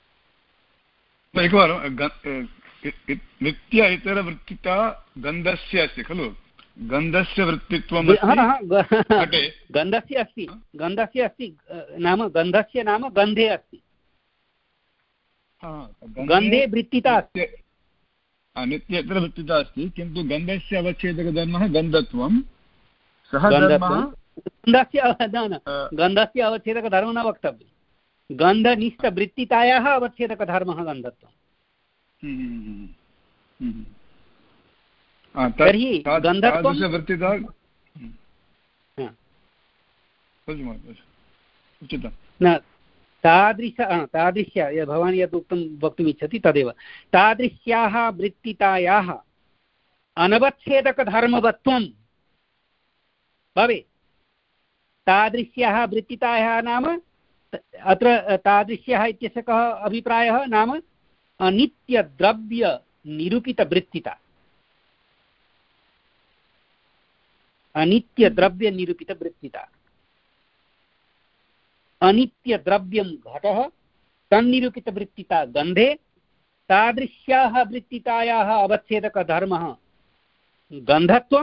एकवारं नित्य इतरवृत्तिता गन्धस्य अस्ति खलु, गन्धस्य वृत्तित्वं गन्धस्य अस्ति, गन्धस्य अस्ति नाम गन्धस्य नाम गन्धे अस्ति, गन्धे वृत्तिता अस्ति, नित्य इतरवृत्तिता अस्ति, किन्तु गन्धस्य अवच्छेदकधर्मः गन्धत्वं, सः गन्धस्य गन्धस्य अवच्छेदकधर्मः न वक्तव्यं, गन्धनिष्ठवृत्तितायाः अवच्छेदकधर्मः गन्धत्वम्। तर्हि गन्धत्वं न तादृश तादृश्य भवान् यद् उक्तं वक्तुमिच्छति तदेव, तादृश्याः वृत्तितायाः अनवच्छेदकधर्मवत्वं भवेत्। तादृश्याः वृत्तितायाः नाम अत्र तादृश्यः इत्यस्य कः अभिप्रायः नाम अनित्यद्रव्यनिरूपितवृत्तिता, अनित्यद्रव्यनिरूपितवृत्तिता, अनित्यद्रव्यं घटः तन्निरूपितवृत्तिता गन्धे, तादृश्याः वृत्तितायाः अवच्छेदकधर्मः गन्धत्वं,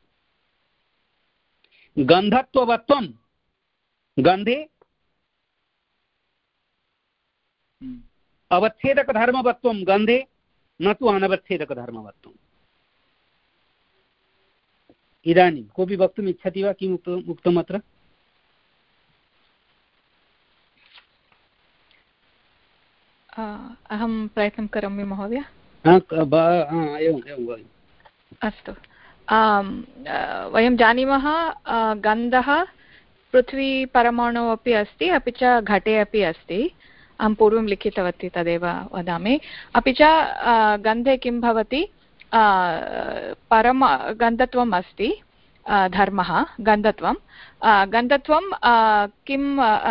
गन्धत्ववत्वं गन्धे, अवच्छेदकधर्मवत्वं गन्धे, न तु अनवच्छेदकधर्मवत्वम्। इदानीं कोऽपि वक्तुम् इच्छति वा किम् उक्तम् अत्र? अहं प्रयत्नं करोमि महोदय। अस्तु, वयं जानीमः गन्धः पृथ्वीपरमाणुः अपि अस्ति, अपि च घटे अपि अस्ति। अहं पूर्वं लिखितवती तदेव वदामि। अपि च गन्धे किं भवति, परम गन्धत्वम् अस्ति, धर्मः गन्धत्वं गन्धत्वं किं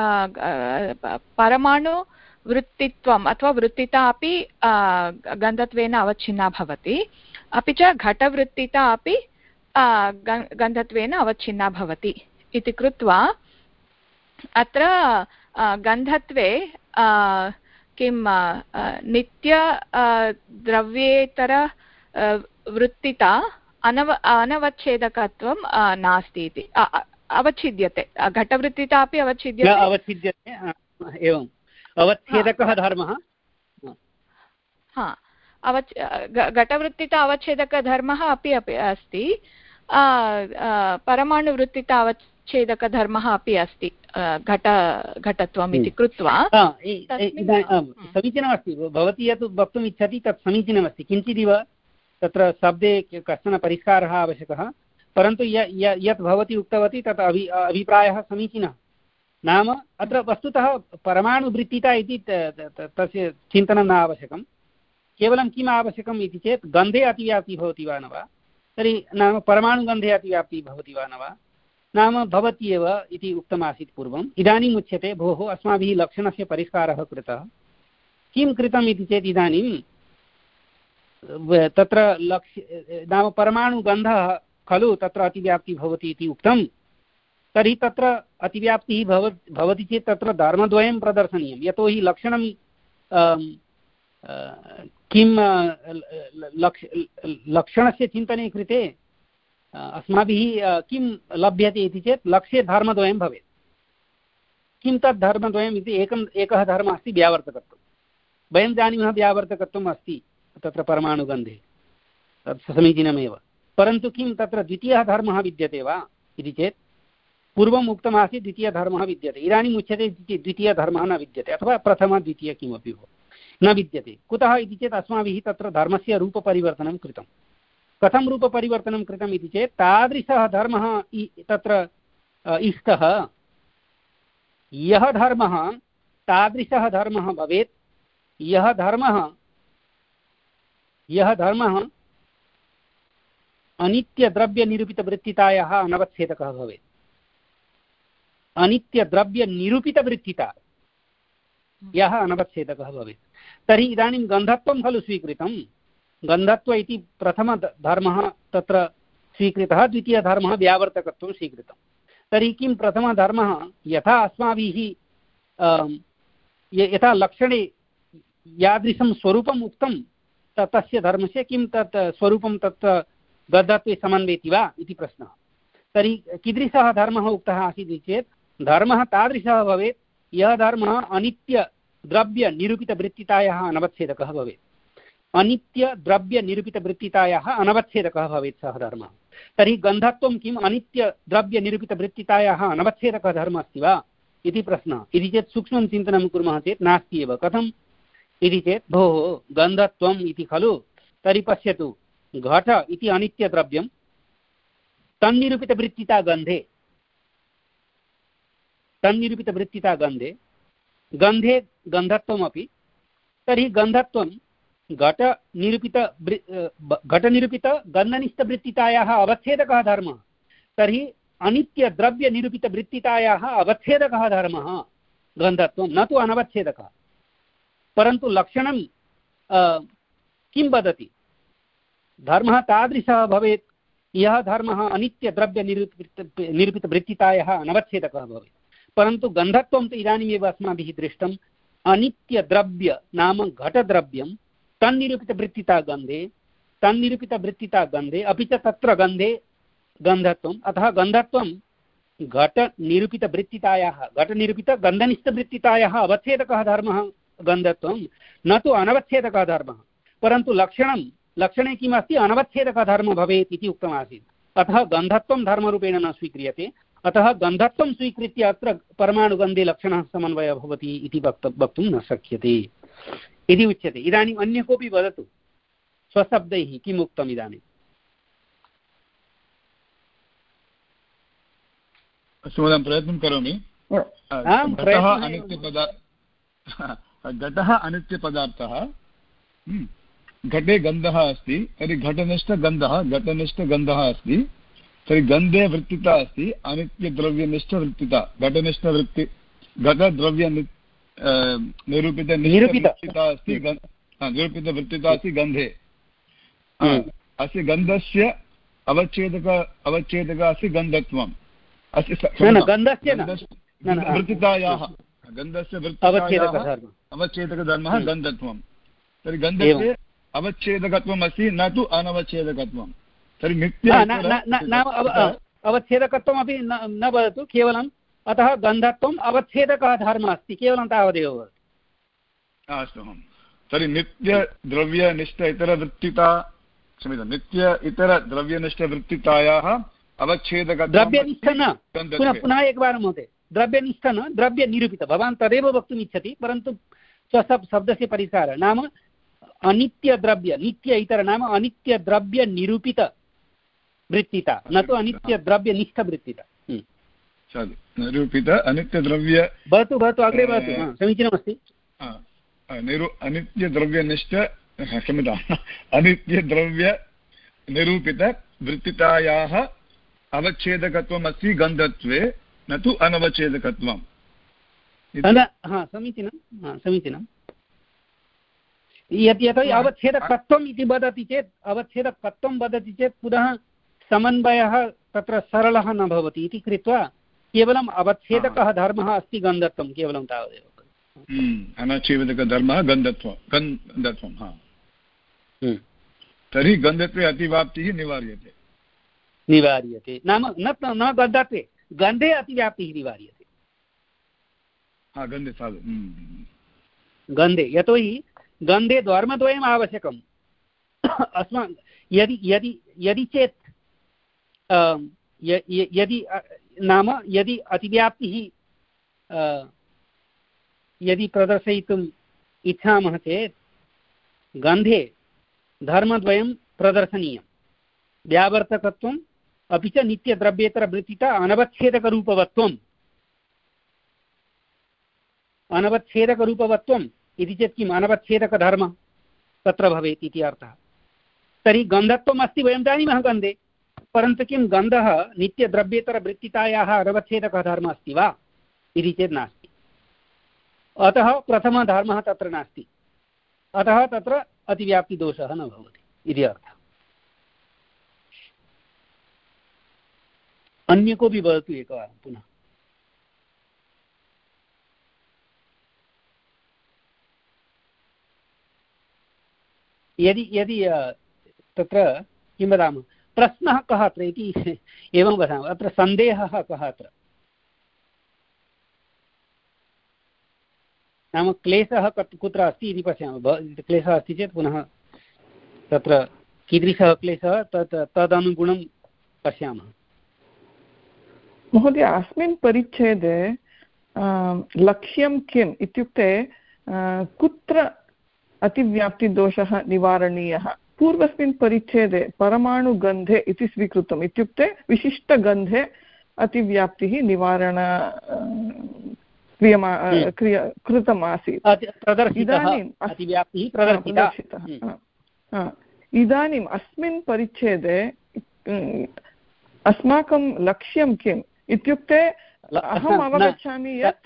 परमाणुवृत्तित्वम् अथवा वृत्तिता अपि गन्धत्वेन अवच्छिन्ना भवति, अपि च घटवृत्तिता अपि गन्धत्वेन अवच्छिन्ना भवति इति कृत्वा अत्र गन्धत्वे किं नित्य द्रव्येतर वृत्तिता अनव अनवच्छेदकत्वं नास्ति इति अवच्छिद्यते, घटवृत्तिता अपि अवच्छिद्यते अवच्छिद्यते एवं अवच्छेदकः धर्मः। हा, अवच् घटवृत्तिता अवच्छेदकधर्मः अपि अपि अस्ति, परमाणुवृत्तिता अवच्छेदकधर्मः अपि अस्ति घट घटत्वम् इति कृत्वा। समीचीनमस्ति, भवती यत् वक्तुम् इच्छति तत् समीचीनमस्ति। किञ्चिदिव तत्र शब्दे कश्चन परिष्कारः आवश्यकः, परन्तु यत् भवती उक्तवती तत् अभि अभिप्रायः समीचीनः। नाम अत्र वस्तुतः परमाणुवृत्तिता इति तस्य चिन्तनं न आवश्यकं, केवलं किम् आवश्यकम् इति चेत् गन्धे अतिव्याप्तिः भवति वा न वा, तर्हि नाम परमाणुगन्धे अतिव्याप्तिः भवति वा न वा, नाम भवति एव इति उक्तमासीत् पूर्वम्। इदानीम् उच्यते भोः अस्माभिः लक्षणस्य परिष्कारः कृतः। किं कृतम् इति चेत् इदानीं तत्र लक्ष्य नाम परमाणुगन्धः खलु तत्र अतिव्याप्तिः भवति इति उक्तं, तर्हि तत्र अतिव्याप्तिः भव भवति चेत् तत्र धर्मद्वयं प्रदर्शनीयं। यतोहि लक्षणं किं लक्ष लक्षणस्य चिन्तने कृते अस्माभिः किं लभ्यते इति चेत् लक्ष्ये धर्मद्वयं भवेत्। किं तद् धर्मद्वयम् इति एकम् एकः धर्मः अस्ति व्यावर्तकत्वं। वयं जानीमः व्यावर्तकत्वम् अस्ति तत्र परमाणुगन्धे, तत् समीचीनमेव, परन्तु किं तत्र द्वितीयः धर्मः विद्यते वा इति चेत् पूर्वम् उक्तमासीत् द्वितीयधर्मः विद्यते, इदानीम् उच्यते द्वितीयधर्मः न विद्यते, अथवा प्रथम द्वितीय किमपि भो न विद्यते। कुतः इति चेत् अस्माभिः तत्र धर्मस्य रूपपरिवर्तनं कृतं। कथं रूपपरिवर्तनं कृतम् इति चेत् तादृशः धर्मः तत्र इष्टः, यः धर्मः तादृशः धर्मः भवेत्, यः धर्मः यः धर्मः अनित्यद्रव्यनिरूपितवृत्तितायाः अनवच्छेदकः भवेत्। अनित्यद्रव्यनिरूपितवृत्तिता यः अनवच्छेदकः भवेत्, तर्हि इदानीं गन्धत्वं खलु स्वीकृतं, गन्धत्व इति प्रथमधर्मः तत्र स्वीकृतः, द्वितीयधर्मः व्यावर्तकत्वं स्वीकृतं। तर्हि किं प्रथमधर्मः यथा अस्माभिः यथा लक्षणे यादृशं स्वरूपम् उक्तं तस्य धर्मस्य किं तत् स्वरूपं तत्र गन्धत्वे समन्वयति वा इति प्रश्नः। तर्हि कीदृशः धर्मः उक्तः आसीत् चेत् धर्मः तादृशः भवेत् यः धर्मः अनित्यद्रव्यनिरूपितवृत्तितायाः अनवच्छेदकः भवेत्। अनित्यद्रव्यनिरूपितवृत्तितायाः अनवच्छेदकः भवेत् सः धर्मः। तर्हि गन्धत्वं किम् अनित्यद्रव्यनिरूपितवृत्तितायाः अनवच्छेदकः धर्मः अस्ति वा इति प्रश्नः। इति चेत् सूक्ष्मं चिन्तनं कुर्मः चेत् नास्ति एव। कथम् इति चेत् भोः गन्धत्वम् इति खलु, तर्हि पश्यतु घट इति अनित्यद्रव्यं तन्निरूपितवृत्तिता गन्धे तन्निरूपितवृत्तिता गन्धे गन्धे गन्धत्वमपि, तर्हि गन्धत्वं घटनिरूपित घटनिरूपितगन्धनिष्ठवृत्तितायाः अवच्छेदकः धर्मः। तर्हि अनित्यद्रव्यनिरूपितवृत्तितायाः अवच्छेदकः धर्मः गन्धत्वं, न तु अनवच्छेदकः। परन्तु लक्षणं किं वदति, धर्मः तादृशः भवेत् यः धर्मः अनित्यद्रव्यनिरूपित निरूपितवृत्तितायाः अनवच्छेदकः भवेत्। परन्तु गन्धत्वं तु इदानीमेव अस्माभिः दृष्टम्, अनित्यद्रव्य नाम घटद्रव्यं तन्निरूपितवृत्तिता गन्धे तन्निरूपितवृत्तिता गन्धे अपि च तत्र गन्धे गन्धत्वम्। अतः गन्धत्वं घटनिरूपितवृत्तितायाः घटनिरूपितगन्धनिष्ठवृत्तितायाः अवच्छेदकः धर्मः गन्धत्वं, न तु अनवच्छेदकः धर्मः। परन्तु लक्षणं लक्षणे किमस्ति, अनवच्छेदकः धर्मः भवेत् इति उक्तमासीत्। अतः गन्धत्वं धर्मरूपेण न स्वीक्रियते। अतः गन्धत्वं स्वीकृत्य अत्र परमाणुगन्धे लक्षणः समन्वयः भवति इति वक्त वक्तुं न शक्यते इति उच्यते। इदानीम् अन्य कोऽपि वदतु स्वशब्दैः किम् उक्तम् इदानीम्। अस्तु महोदय, प्रयत्नं करोमि। घटः अनित्यपदार्थः, घटे गन्धः अस्ति, तर्हि घटनिष्ठगन्धः घटनिष्ठगन्धः अस्ति, तर्हि गन्धे वृत्तिता अस्ति अनित्यद्रव्यनिष्ठवृत्तिता घटनिष्ठवृत्ति घटद्रव्य निरूपितनिरूपितवृत्तिता अस्ति निरूपितवृत्तिता अस्ति गन्धे। अस्य गन्धस्य अवच्छेदक अवच्छेदक अस्ति गन्धत्वम्। अस्य वृत्तितायाः गन्धस्य वृत्तितायाः अवच्छेदकधर्मः गन्धत्वं। तर्हि गन्धस्य अवच्छेदकत्वम् अस्ति, न तु अनवच्छेदकत्वं। तर्हि नित्य अवच्छेदकत्वमपि न वदतु केवलम्, अतः गन्धत्वम् अवच्छेदकः धर्मः अस्ति, केवलं तावदेव वदतु। अस्तु, तर्हि नित्यद्रव्यनिष्ठ इतरवृत्तिता क्षम्यतां नित्य इतरद्रव्यनिष्ठवृत्तितायाः अवच्छेदक द्रव्यनिष्ठ न पुनः पुनः एकवारं महोदय, द्रव्यनिष्ठ न द्रव्यनिरूपित। भवान् तदेव वक्तुम् इच्छति, परन्तु स्वशब् शब्दस्य परिसारः नाम अनित्यद्रव्य, नित्य इतर नाम अनित्यद्रव्यनिरूपित वृत्तिता, न तु अनित्यद्रव्यनिष्ठवृत्तिता। निरूपित अनित्यद्रव्य भवतु भवतु अग्रे भवतु, समीचीनमस्ति। अनित्यद्रव्यनिष्ठ क्षम्यताम् अनित्यद्रव्यनिरूपितवृत्तितायाः अवच्छेदकत्वम् अस्ति गन्धत्वे, न तु अनवच्छेदकत्वम्। समीचीनं समीचीनं यत् यतोहि अवच्छेदकत्वम् इति वदति चेत् अवच्छेदकत्वं वदति चेत् पुनः समन्वयः तत्र सरलः न भवति इति कृत्वा केवलम् अवच्छेदकः धर्मः अस्ति गन्धत्वं, केवलं तावदेव। अनच्छेदकधर्मः गन्धत्वं गन्धत्वं हा तर्हि गन्धत्वे अतिव्याप्तिः निवार्यते निवार्यते नाम न न गन्धत्वे, गन्धे अतिव्याप्तिः निवार्यते। हा गन्धे साधु गन्धे, यतोहि गन्धे धर्मद्वयम् आवश्यकम् अस्मान्। यदि यदि यदि चेत् यदि नाम यदि अतिव्याप्तिः यदि प्रदर्शयितुम् इच्छामः चेत् गन्धे धर्मद्वयं प्रदर्शनीयं, व्यावर्तकत्वम् अपि च नित्यद्रव्येतरवृत्तिता अनवच्छेदकरूपवत्वम्। अनवच्छेदकरूपवत्वम् इति चेत् किम्, अनवच्छेदकधर्मः तत्र भवेत् इति अर्थः। तर्हि गन्धत्वम् अस्ति, वयं जानीमः गन्धे, परन्तु किं गन्धः नित्यद्रव्येतरवृत्तितायाः अनवच्छेदकः धर्मः अस्ति वा इति चेत् नास्ति। अतः प्रथमधर्मः तत्र नास्ति, अतः तत्र अतिव्याप्तिदोषः न भवति। इति अर्थः। अन्य कोऽपि वदतु एकवारं पुनः। यदि यदि तत्र किं वदामः, प्रश्नः कः अत्र इति एवं वदामः, अत्र सन्देहः कः अत्र, नाम क्लेशः कुत्र अस्ति इति पश्यामः। क्लेशः अस्ति चेत् पुनः तत्र कीदृशः क्लेशः तत् तदनुगुणं पश्यामः। महोदय, अस्मिन् परिच्छेदे लक्ष्यं किम् इत्युक्ते कुत्र अतिव्याप्तिदोषः निवारणीयः? पूर्वस्मिन् परिच्छेदे परमाणुगन्धे इति स्वीकृतम्, इत्युक्ते विशिष्टगन्धे अतिव्याप्तिः निवारण क्रियमा क्रिय कृतम् आसीत्। इदानीम् इदानीम् अस्मिन् परिच्छेदे अस्माकं लक्ष्यं किम् इत्युक्ते अहम् अवगच्छामि यत्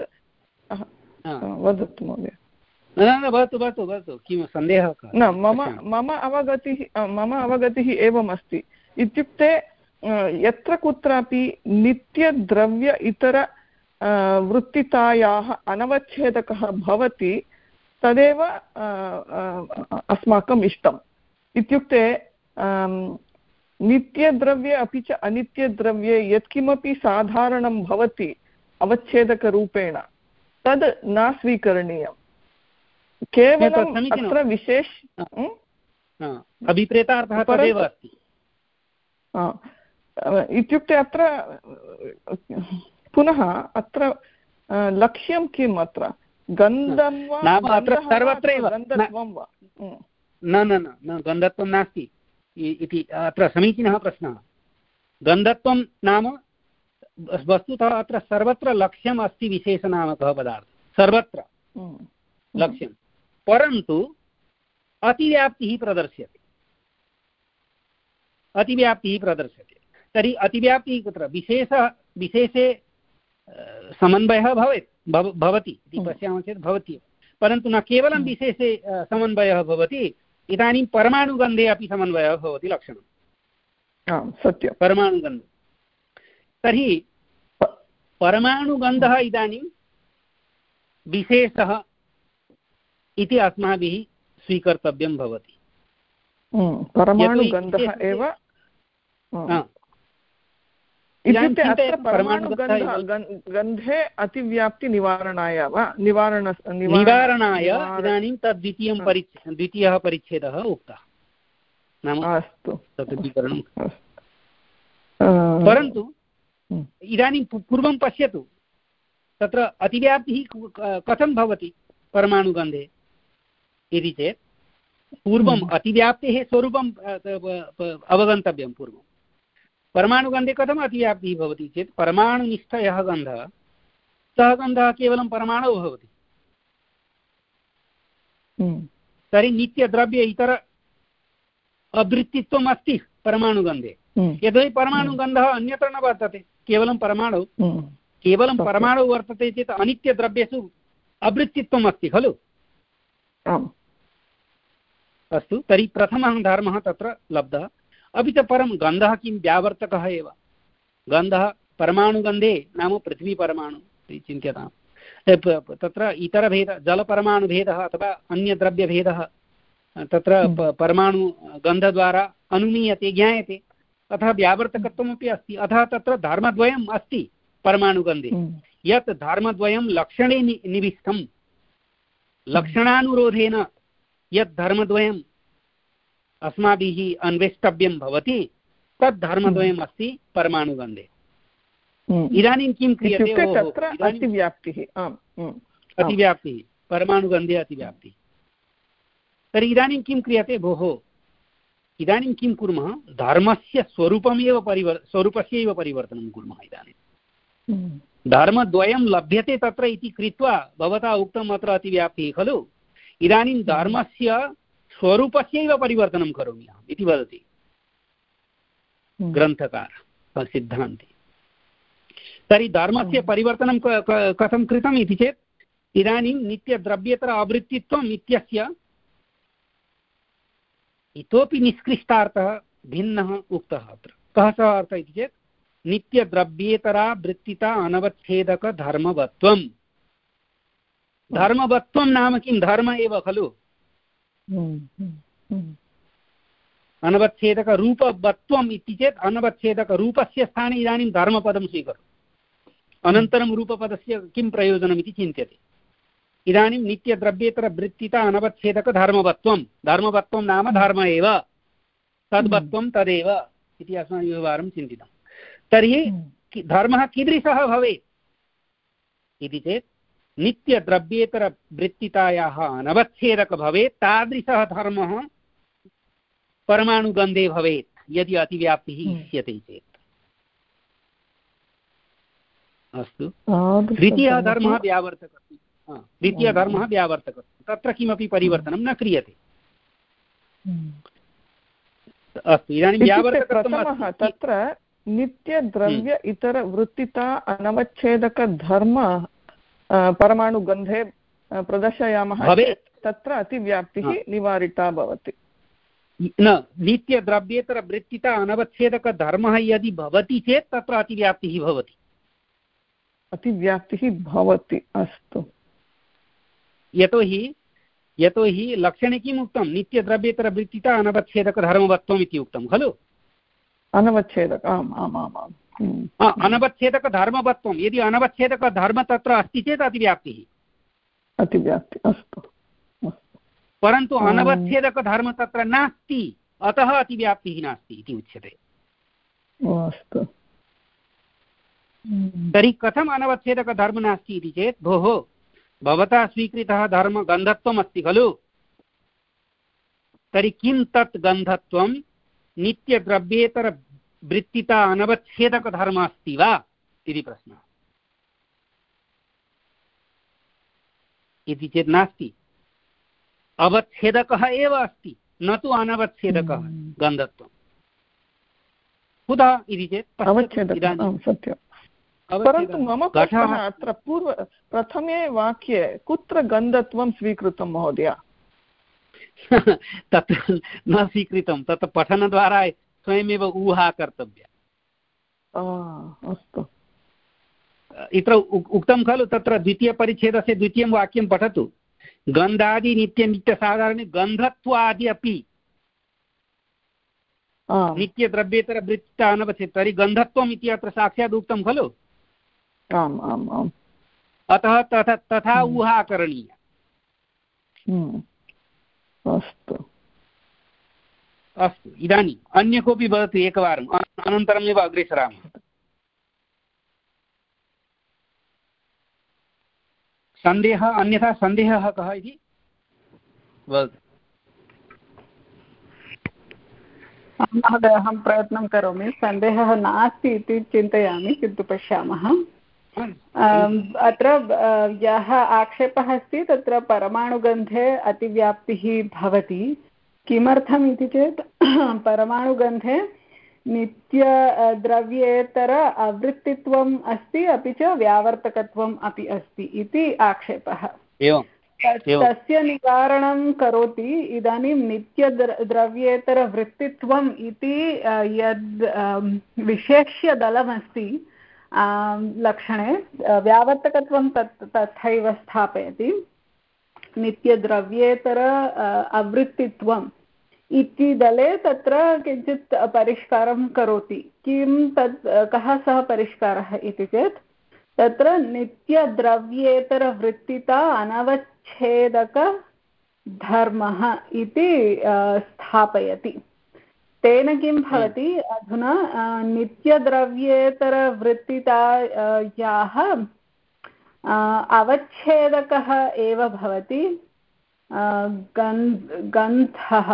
वदतु महोदय। भवतु भवतु भवतु किं सन्देहः न मम मम अवगतिः मम अवगतिः एवम् अस्ति, इत्युक्ते यत्र कुत्रापि नित्यद्रव्य इतर वृत्तितायाः अनवच्छेदकः भवति तदेव अस्माकम् इष्टम्। इत्युक्ते नित्यद्रव्ये अपि च अनित्यद्रव्ये यत्किमपि साधारणं भवति अवच्छेदकरूपेण तद् न स्वीकरणीयम्। केवलम् अत्र विशेष अभिप्रेतार्थः तदेव अस्ति। इत्युक्ते अत्र पुनः अत्र लक्ष्यं किम्? अत्र गन्धं वा अत्र सर्वत्रैव गन्धत्वं वा? न न न गन्धत्वं नास्ति इति अत्र समीचीनः प्रश्नः। गन्धत्वं नाम वस्तुतः अत्र सर्वत्र लक्ष्यम् अस्ति विशेषनामकः पदार्थः, सर्वत्र लक्ष्यं, परन्तु अतिव्याप्तिः प्रदर्श्यते अतिव्याप्तिः प्रदर्श्यते तर्हि अतिव्याप्तिः कुत्र? विशेष विशेषे समन्वयः भवेत् भवति इति पश्यामः चेत् भवति, परन्तु न केवलं विशेषे समन्वयः भवति, इदानीं परमाणुगन्धे अपि समन्वयः भवति लक्षणं। सत्यं, परमाणुगन्धे। तर्हि परमाणुगन्धः इदानीं विशेषः इति अस्माभिः स्वीकर्तव्यं भवति। परमाणुगन्धः एव इत्युक्ते अत्र परमाणुगन्धे अतिव्याप्तिनिवारणाय वा निवारण निवारणाय इदानीं तद् द्वितीयं परिच्छ द्वितीयः परिच्छेदः उक्तः, नाम अस्तु तत् विवरणं। परन्तु इदानीं पूर्वं पश्यतु, तत्र अतिव्याप्तिः कथं भवति परमाणुगन्धे इति चेत् पूर्वम् अतिव्याप्तेः स्वरूपम् अवगन्तव्यं। पूर्वं परमाणुगन्धे कथम् अतिव्याप्तिः भवति चेत् परमाणुनिष्ठ यः गन्धः सः गन्धः केवलं परमाणौ भवति। तर्हि नित्यद्रव्ये इतर अवृत्तित्वम् अस्ति परमाणुगन्धे, यतोहि परमाणुगन्धः अन्यत्र न वर्तते, केवलं परमाणु केवलं परमाणु वर्तते चेत् अनित्यद्रव्येषु अवृत्तित्वम् अस्ति खलु। अस्तु, तर्हि प्रथमः धर्मः तत्र लब्धः। अपि च परं गन्धः किं? व्यावर्तकः एव। गन्धः परमाणुगन्धे नाम पृथ्वीपरमाणु इति चिन्त्यताम्। तत्र इतरभेदः, जलपरमाणुभेदः अथवा अन्यद्रव्यभेदः तत्र परमाणुगन्धद्वारा अनुमीयते, ज्ञायते, अतः व्यावर्तकत्वमपि अस्ति। अतः तत्र धर्मद्वयम् अस्ति परमाणुगन्धे, यत् धर्मद्वयं लक्षणे निविष्टं, लक्षणानुरोधेन यत् धर्मद्वयम् अस्माभिः अन्वेष्टव्यं भवति तद् धर्मद्वयम् अस्ति परमाणुगन्धे। इदानीं किं क्रियते? अतिव्याप्तिः अतिव्याप्तिः परमाणुगन्धे अतिव्याप्तिः। तर्हि इदानीं किं क्रियते? भोः, इदानीं किं कुर्मः? धर्मस्य स्वरूपमेव परिवर् स्वरूपस्यैव परिवर्तनं कुर्मः। इदानीं धर्मद्वयं लभ्यते तत्र इति कृत्वा भवता उक्तम् अत्र अतिव्याप्तिः खलु। इदानीं धर्मस्य स्वरूपस्यैव परिवर्तनं करोमि अहम् इति वदति ग्रन्थकारः, सिद्धान्ती। तर्हि धर्मस्य परिवर्तनं कथं कृतम् इति चेत् इदानीं नित्यद्रव्येतर आवृत्तित्वम् इत्यस्य इतोपि निष्कृष्टार्थः भिन्नः उक्तः अत्र। कः सः अर्थः इति चेत् नित्यद्रव्येतरा वृत्तिता अनवच्छेदकधर्मवत्वं। धर्मवत्वं नाम किं? धर्म एव खलु। अनवच्छेदकरूपवत्वम् इति चेत् अनवच्छेदकरूपस्य स्थाने इदानीं धर्मपदं स्वीकरोतु, अनन्तरं रूपपदस्य किं प्रयोजनम् इति चिन्त्यते। इदानीं नित्यद्रव्येतरवृत्तिता अनवच्छेदकधर्मवत्वं, धर्मवत्वं नाम धर्म एव, तद्वत्वं तदेव इति अस्माभिः व्यवहारं चिन्तितं। तर्हि धर्मः कीदृशः भवेत् इति चेत् नित्यद्रव्येतरवृत्तितायाः अनवच्छेदकः भवेत्, तादृशः धर्मः परमाणुगन्धे भवेत् यदि अतिव्याप्तिः इष्यते चेत्। अस्तु, द्वितीयः धर्मः व्यावर्तकत्वं। द्वितीयधर्मः व्यावर्तकत्वं, तत्र किमपि परिवर्तनं न क्रियते। अस्तु, इदानीं व्यावर्तकत्वं तत्र नित्यद्रव्य इतरवृत्तिता अनवच्छेदकधर्म परमाणुगन्धे प्रदर्शयामः चेत् तत्र अतिव्याप्तिः निवारिता भवति। न, नित्यद्रव्येतरवृत्तिता अनवच्छेदकधर्मः यदि भवति चेत् तत्र अतिव्याप्तिः भवति। अतिव्याप्तिः भवति, अस्तु। यतोहि यतोहि लक्षणे किम् उक्तं? नित्यद्रव्येतरवृत्तिता अनवच्छेदकधर्मवत्वम् इति उक्तं खलु। अनवच्छेदक, आम् आम् आम् आम् अनवच्छेदकधर्मवत्वं, यदि अनवच्छेदकधर्म तत्र अस्ति चेत् अतिव्याप्तिः अतिव्याप्ति अस्तु। परन्तु अनवच्छेदकधर्म तत्र नास्ति, अतः अतिव्याप्तिः नास्ति इति उच्यते। अस्तु, तर्हि कथम् अनवच्छेदकधर्म नास्ति इति चेत्, भोः भवता स्वीकृतः धर्म गन्धत्वम् अस्ति खलु, तर्हि किं तत् गन्धत्वं नित्यद्रव्येतरवृत्तिता अनवच्छेदकधर्म अस्ति वा इति प्रश्नः। इति चेत् नास्ति, अवच्छेदकः एव अस्ति, न तु अनवच्छेदकः गन्धत्वं। कुतः इति चेत् सत्यं। परन्तु मम प्रश्नः अत्र पूर्व प्रथमे वाक्ये कुत्र गन्धत्वं स्वीकृतं महोदय? तत्र न स्वीकृतं, तत् पठनद्वारा स्वयमेव ऊहा कर्तव्या। अस्तु, इत्र उक्तं खलु, तत्र द्वितीयपरिच्छेदस्य द्वितीयं वाक्यं पठतु। गन्धादि नित्य नित्यसाधारणे गन्धत्वादि अपि नित्यद्रव्येतरवृत्तिता अनवच्छेद, तर्हि गन्धत्वम् इति अत्र साक्षात् उक्तं खलु। आम् आम् आम्, अतः तथा तथा ऊहा करणीया। अस्तु अस्तु, इदानीम् अन्य कोऽपि भवतु एकवारम्, अनन्तरमेव अग्रे सरामः। सन्देहः, अन्यथा सन्देहः कः इति वदतु। महोदय, अहं प्रयत्नं करोमि। सन्देहः नास्ति इति चिन्तयामि, किन्तु पश्यामः। अत्र यः आक्षेपः अस्ति तत्र परमाणुगन्धे अतिव्याप्तिः भवति। किमर्थम् इति चेत् परमाणुगन्धे नित्यद्रव्येतर अवृत्तित्वम् अस्ति, अपि च व्यावर्तकत्वम् अपि अस्ति इति आक्षेपः। तस्य निवारणं करोति इदानीं नित्यद्रव्येतरवृत्तित्वम् इति यद् विशेष्यदलमस्ति लक्षणे, व्यावर्तकत्वं तत् तथैव स्थापयति। नित्यद्रव्येतर अवृत्तित्वम् इति दले तत्र किञ्चित् परिष्कारं करोति। किं तत्, कः सः परिष्कारः इति चेत् तत्र नित्यद्रव्येतरवृत्तिता अनवच्छेदकधर्मः इति स्थापयति। तेन किं भवति, अधुना नित्यद्रव्येतरवृत्तितायाः अवच्छेदकः एव भवति गन्धः,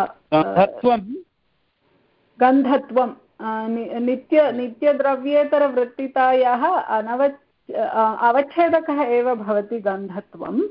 गन्धत्वं। नित्य नित्यद्रव्येतरवृत्तितायाः अनव अवच्छेदकः एव भवति गन्धत्वम्।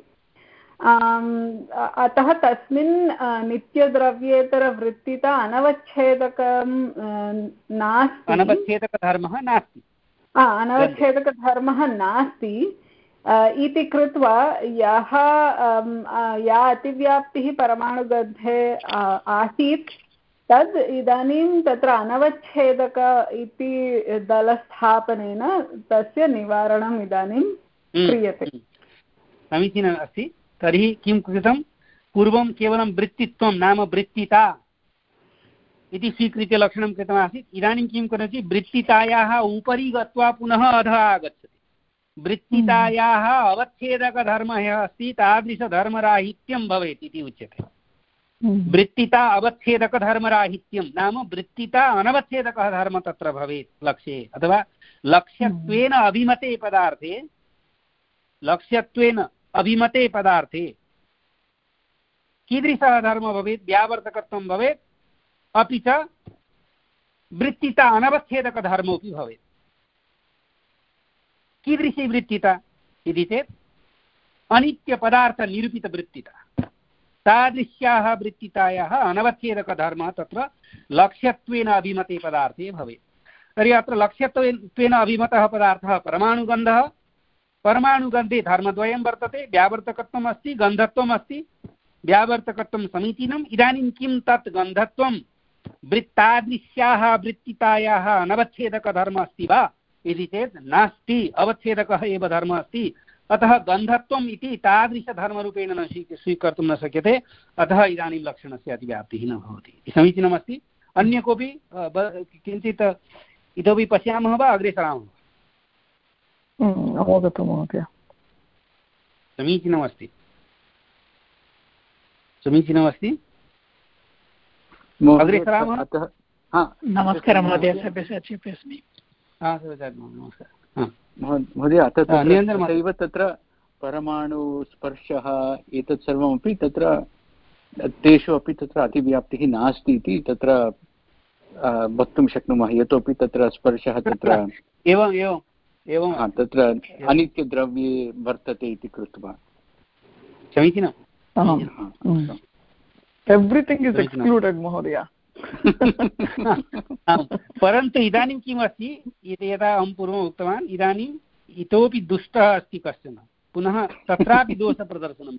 अतः तस्मिन् नित्यद्रव्येतरवृत्तिता अनवच्छेदकं नास्ति, अनवच्छेदकधर्मः नास्ति अनवच्छेदकधर्मः नास्ति इति कृत्वा यः या अतिव्याप्तिः परमाणुगन्धे आसीत् तद् इदानीं तत्र अनवच्छेदक इति दलस्थापनेन तस्य निवारणम् इदानीं क्रियते। समीचीनम् अस्ति। तर्हि किं कृतं, पूर्वं केवलं वृत्तित्वं नाम वृत्तिता इति स्वीकृत्य लक्षणं कृतमासीत्। इदानीं किं करोति, वृत्तितायाः उपरि गत्वा पुनः अधः आगच्छति। वृत्तितायाः अवच्छेदकधर्मः यः अस्ति तादृशधर्मराहित्यं भवेत् इति उच्यते। वृत्तिता अवच्छेदकधर्मराहित्यं नाम वृत्तिता अनवच्छेदकः धर्म तत्र भवेत् लक्ष्ये, अथवा लक्ष्यत्वेन अभिमते पदार्थे लक्ष्यत्वेन अभिमते पदार्थे कीदृशः धर्मः भवेत्, व्यावर्तकत्वं भवेत्, अपि च वृत्तिता अनवच्छेदकधर्मोऽपि भवेत्। कीदृशी वृत्तिता इति चेत् अनित्यपदार्थनिरूपितवृत्तिता, तादृश्याः वृत्तितायाः अनवच्छेदकधर्मः तत्र लक्ष्यत्वेन अभिमते पदार्थे भवेत्। तर्हि अत्र लक्ष्यत्वेन अभिमतः पदार्थः परमाणुगन्धः। परमाणुगन्धे धर्मद्वयं वर्तते, व्यावर्तकत्वम् अस्ति, गन्धत्वम् अस्ति। व्यावर्तकत्वं समीचीनम्। इदानीं किं तत् गन्धत्वं वृत्तादृश्याः वृत्तितायाः अनवच्छेदकधर्मः अस्ति वा इति चेत् नास्ति, अवच्छेदकः एव धर्मः अस्ति। अतः गन्धत्वम् इति तादृशधर्मरूपेण न स्वीकर्तुं न शक्यते। अतः इदानीं लक्षणस्य अतिव्याप्तिः न भवति। समीचीनमस्ति। अन्य कोऽपि किञ्चित् इतोपि पश्यामः वा, अग्रे सरामः? अवगतं महोदय। समीचीनमस्ति, समीचीनमस्ति। अग्रे सरामः। नमस्कारः महोदय, सव्यसाचीपि अस्मि। महोदय, तथैव तत्र परमाणुस्पर्शः एतत् सर्वमपि तत्र तेषु अपि तत्र अतिव्याप्तिः नास्ति इति तत्र वक्तुं शक्नुमः। यतोपि तत्र स्पर्शः तत्र एवम् एवम् एवं तत्र अनित्यद्रव्ये वर्तते इति कृत्वा। समीचीनम्। एव्रिथिङ्ग् इस् एक्स्क्लूडेड् महोदय। परन्तु इदानीं किम् अस्ति, यदा अहं पूर्वम् उक्तवान्, इदानीम् इतोपि दुष्टः अस्ति कश्चन, पुनः तत्रापि दोषप्रदर्शनं।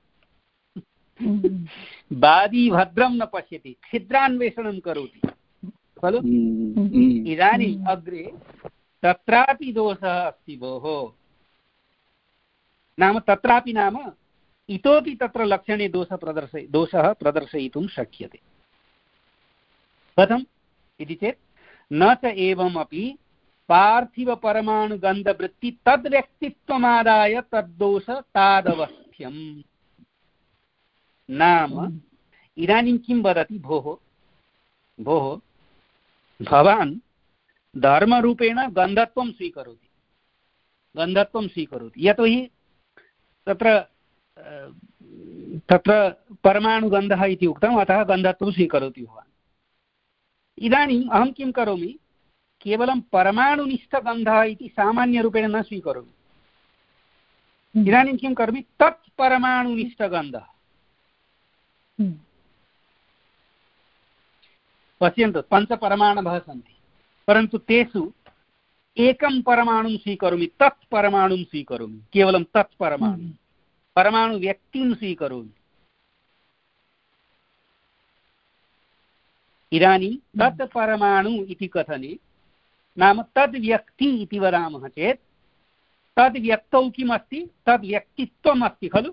बादी भद्रं न पश्यति, छिद्रान्वेषणं करोति खलु। इदानीम् अग्रे तत्रापि दोषः अस्ति भोः। नाम तत्रापि नाम इतोपि तत्र लक्षणे दोषः प्रदर्शय दोषः प्रदर्शयितुं शक्यते। कथम् इति चेत् न च एवमपि पार्थिवपरमाणुगन्धवृत्ति तद्व्यक्तित्वमादाय तद्दोष तादवस्थ्यम्। नाम इदानीं किं वदति, भोः भोः भवान् धर्मरूपेण गन्धत्वं स्वीकरोति, गन्धत्वं स्वीकरोति, यतोहि तत्र तत्र परमाणुगन्धः इति उक्तम्, अतः गन्धत्वं स्वीकरोति भवान्। इदानीम् अहं किं करोमि, केवलं परमाणुनिष्ठगन्धः इति सामान्यरूपेण न स्वीकरोमि। इदानीं किं करोमि, तत् परमाणुनिष्ठगन्धः। पश्यन्तु, पञ्चपरमाणवः सन्ति, परन्तु तेषु एकं परमाणुं स्वीकरोमि, तत् परमाणुं स्वीकरोमि, केवलं तत् परमाणु परमाणुव्यक्तिं स्वीकरोमि। इदानीं तत् परमाणु इति कथने नाम तद्व्यक्ति इति वदामः चेत् तद्व्यक्तौ किम् अस्ति, तद्व्यक्तित्वम् अस्ति खलु।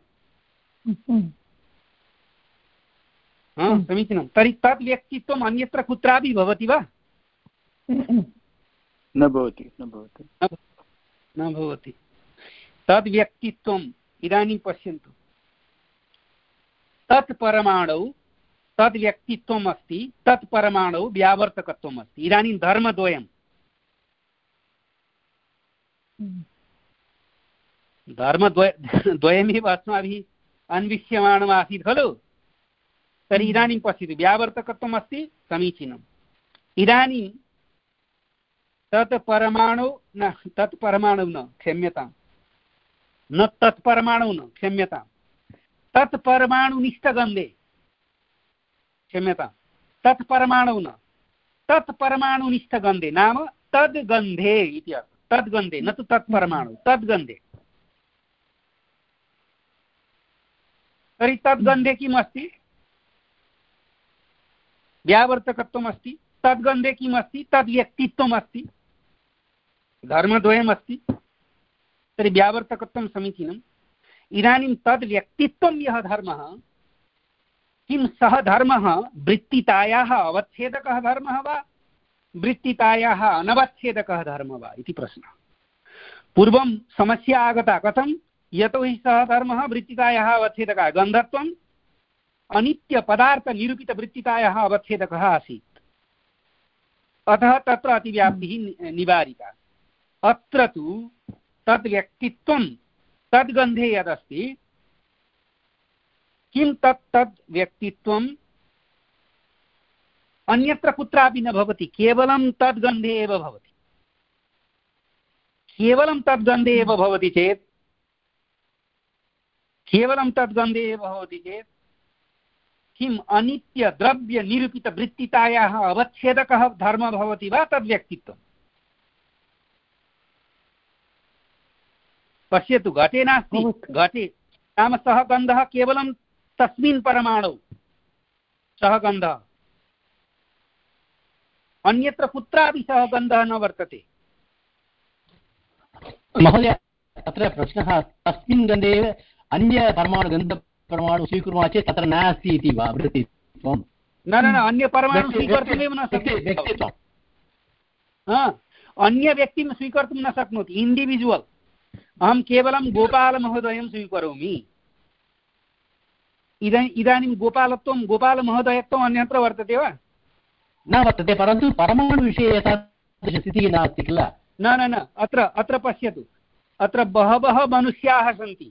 समीचीनं। तर्हि तद्व्यक्तित्वम् अन्यत्र कुत्रापि भवति वा? न भवति, न भवति, न भवति। तद्व्यक्तित्वम् इदानीं पश्यन्तु, तत् परमाणौ तद्व्यक्तित्वम् अस्ति, तत् परमाणौ व्यावर्तकत्वम् अस्ति। इदानीं धर्मद्वयं धर्मद्वय द्वयमेव अस्माभिः अन्विष्यमाणमासीत् खलु। तर्हि इदानीं पश्यतु, व्यावर्तकत्वम् अस्ति, समीचीनम्। इदानीं तत् परमाणु न तत् परमाणु न क्षम्यतां न तत् परमाणु न क्षम्यतां तत् परमाणुनिष्ठगन्धे क्षम्यतां तत् परमाणु न तत् परमाणुनिष्ठगन्धे नाम तद्गन्धे इति अर्थः। तद्गन्धे, न तु तत् परमाणु, तद्गन्धे। तर्हि तद्गन्धे किम् अस्ति? व्यावर्तकत्वम् अस्ति, तद्गन्धे किम् अस्ति, तद्व्यक्तित्वम् अस्ति, धर्मद्वयम् अस्ति, तर्हि व्यावर्तकत्वं समीचीनम्। इदानीं तद्व्यक्तित्वं यः धर्मः, किं सः धर्मः वृत्तितायाः अवच्छेदकः धर्मः वा वृत्तितायाः अनवच्छेदकः धर्मः वा इति प्रश्नः। पूर्वं समस्या आगता, कथं, यतोहि सः धर्मः वृत्तितायाः अवच्छेदकः, गन्धत्वम् अनित्यपदार्थनिरूपितवृत्तितायाः अवच्छेदकः आसीत्, अतः तत्र अतिव्याप्तिः निवारिता। अत्र तु तद्व्यक्तित्वं तद्गन्धे यदस्ति, किं तत् तद् व्यक्तित्वम् अन्यत्र कुत्रापि न भवति, केवलं तद्गन्धे एव भवति। केवलं तद्गन्धे एव भवति चेत् केवलं तद्गन्धे एव भवति चेत् किम् अनित्यद्रव्यनिरूपितवृत्तितायाः अवच्छेदकः धर्मः भवति वा तद्व्यक्तित्वम्? पश्यतु, घटे नास्ति, घटे नाम सः गन्धः केवलं तस्मिन् परमाणौ, सः गन्धः, अन्यत्र कुत्रापि सः गन्धः न वर्तते। महोदय, अत्र प्रश्नः, तस्मिन् गन्धे एव अन्य परमाणु गन्धपरमाणु स्वीकुर्मः चेत् तत्र नास्ति इति वा वृत्तित्वं? न न न अन्यपरमाणु स्वीकर्तुमेव न शक्नोति, अन्य व्यक्तिं स्वीकर्तुं न शक्नोति, इण्डिविजुवल्। अहं केवलं गोपालमहोदयं स्वीकरोमि, इदानीं इदानीं गोपालत्वं गोपालमहोदयत्वम् अन्यत्र वर्तते वा? न वर्तते, परन्तु परमाणुविषये एतादृशस्थितिः नास्ति किल? न न न अत्र अत्र पश्यतु, अत्र बहवः मनुष्याः सन्ति,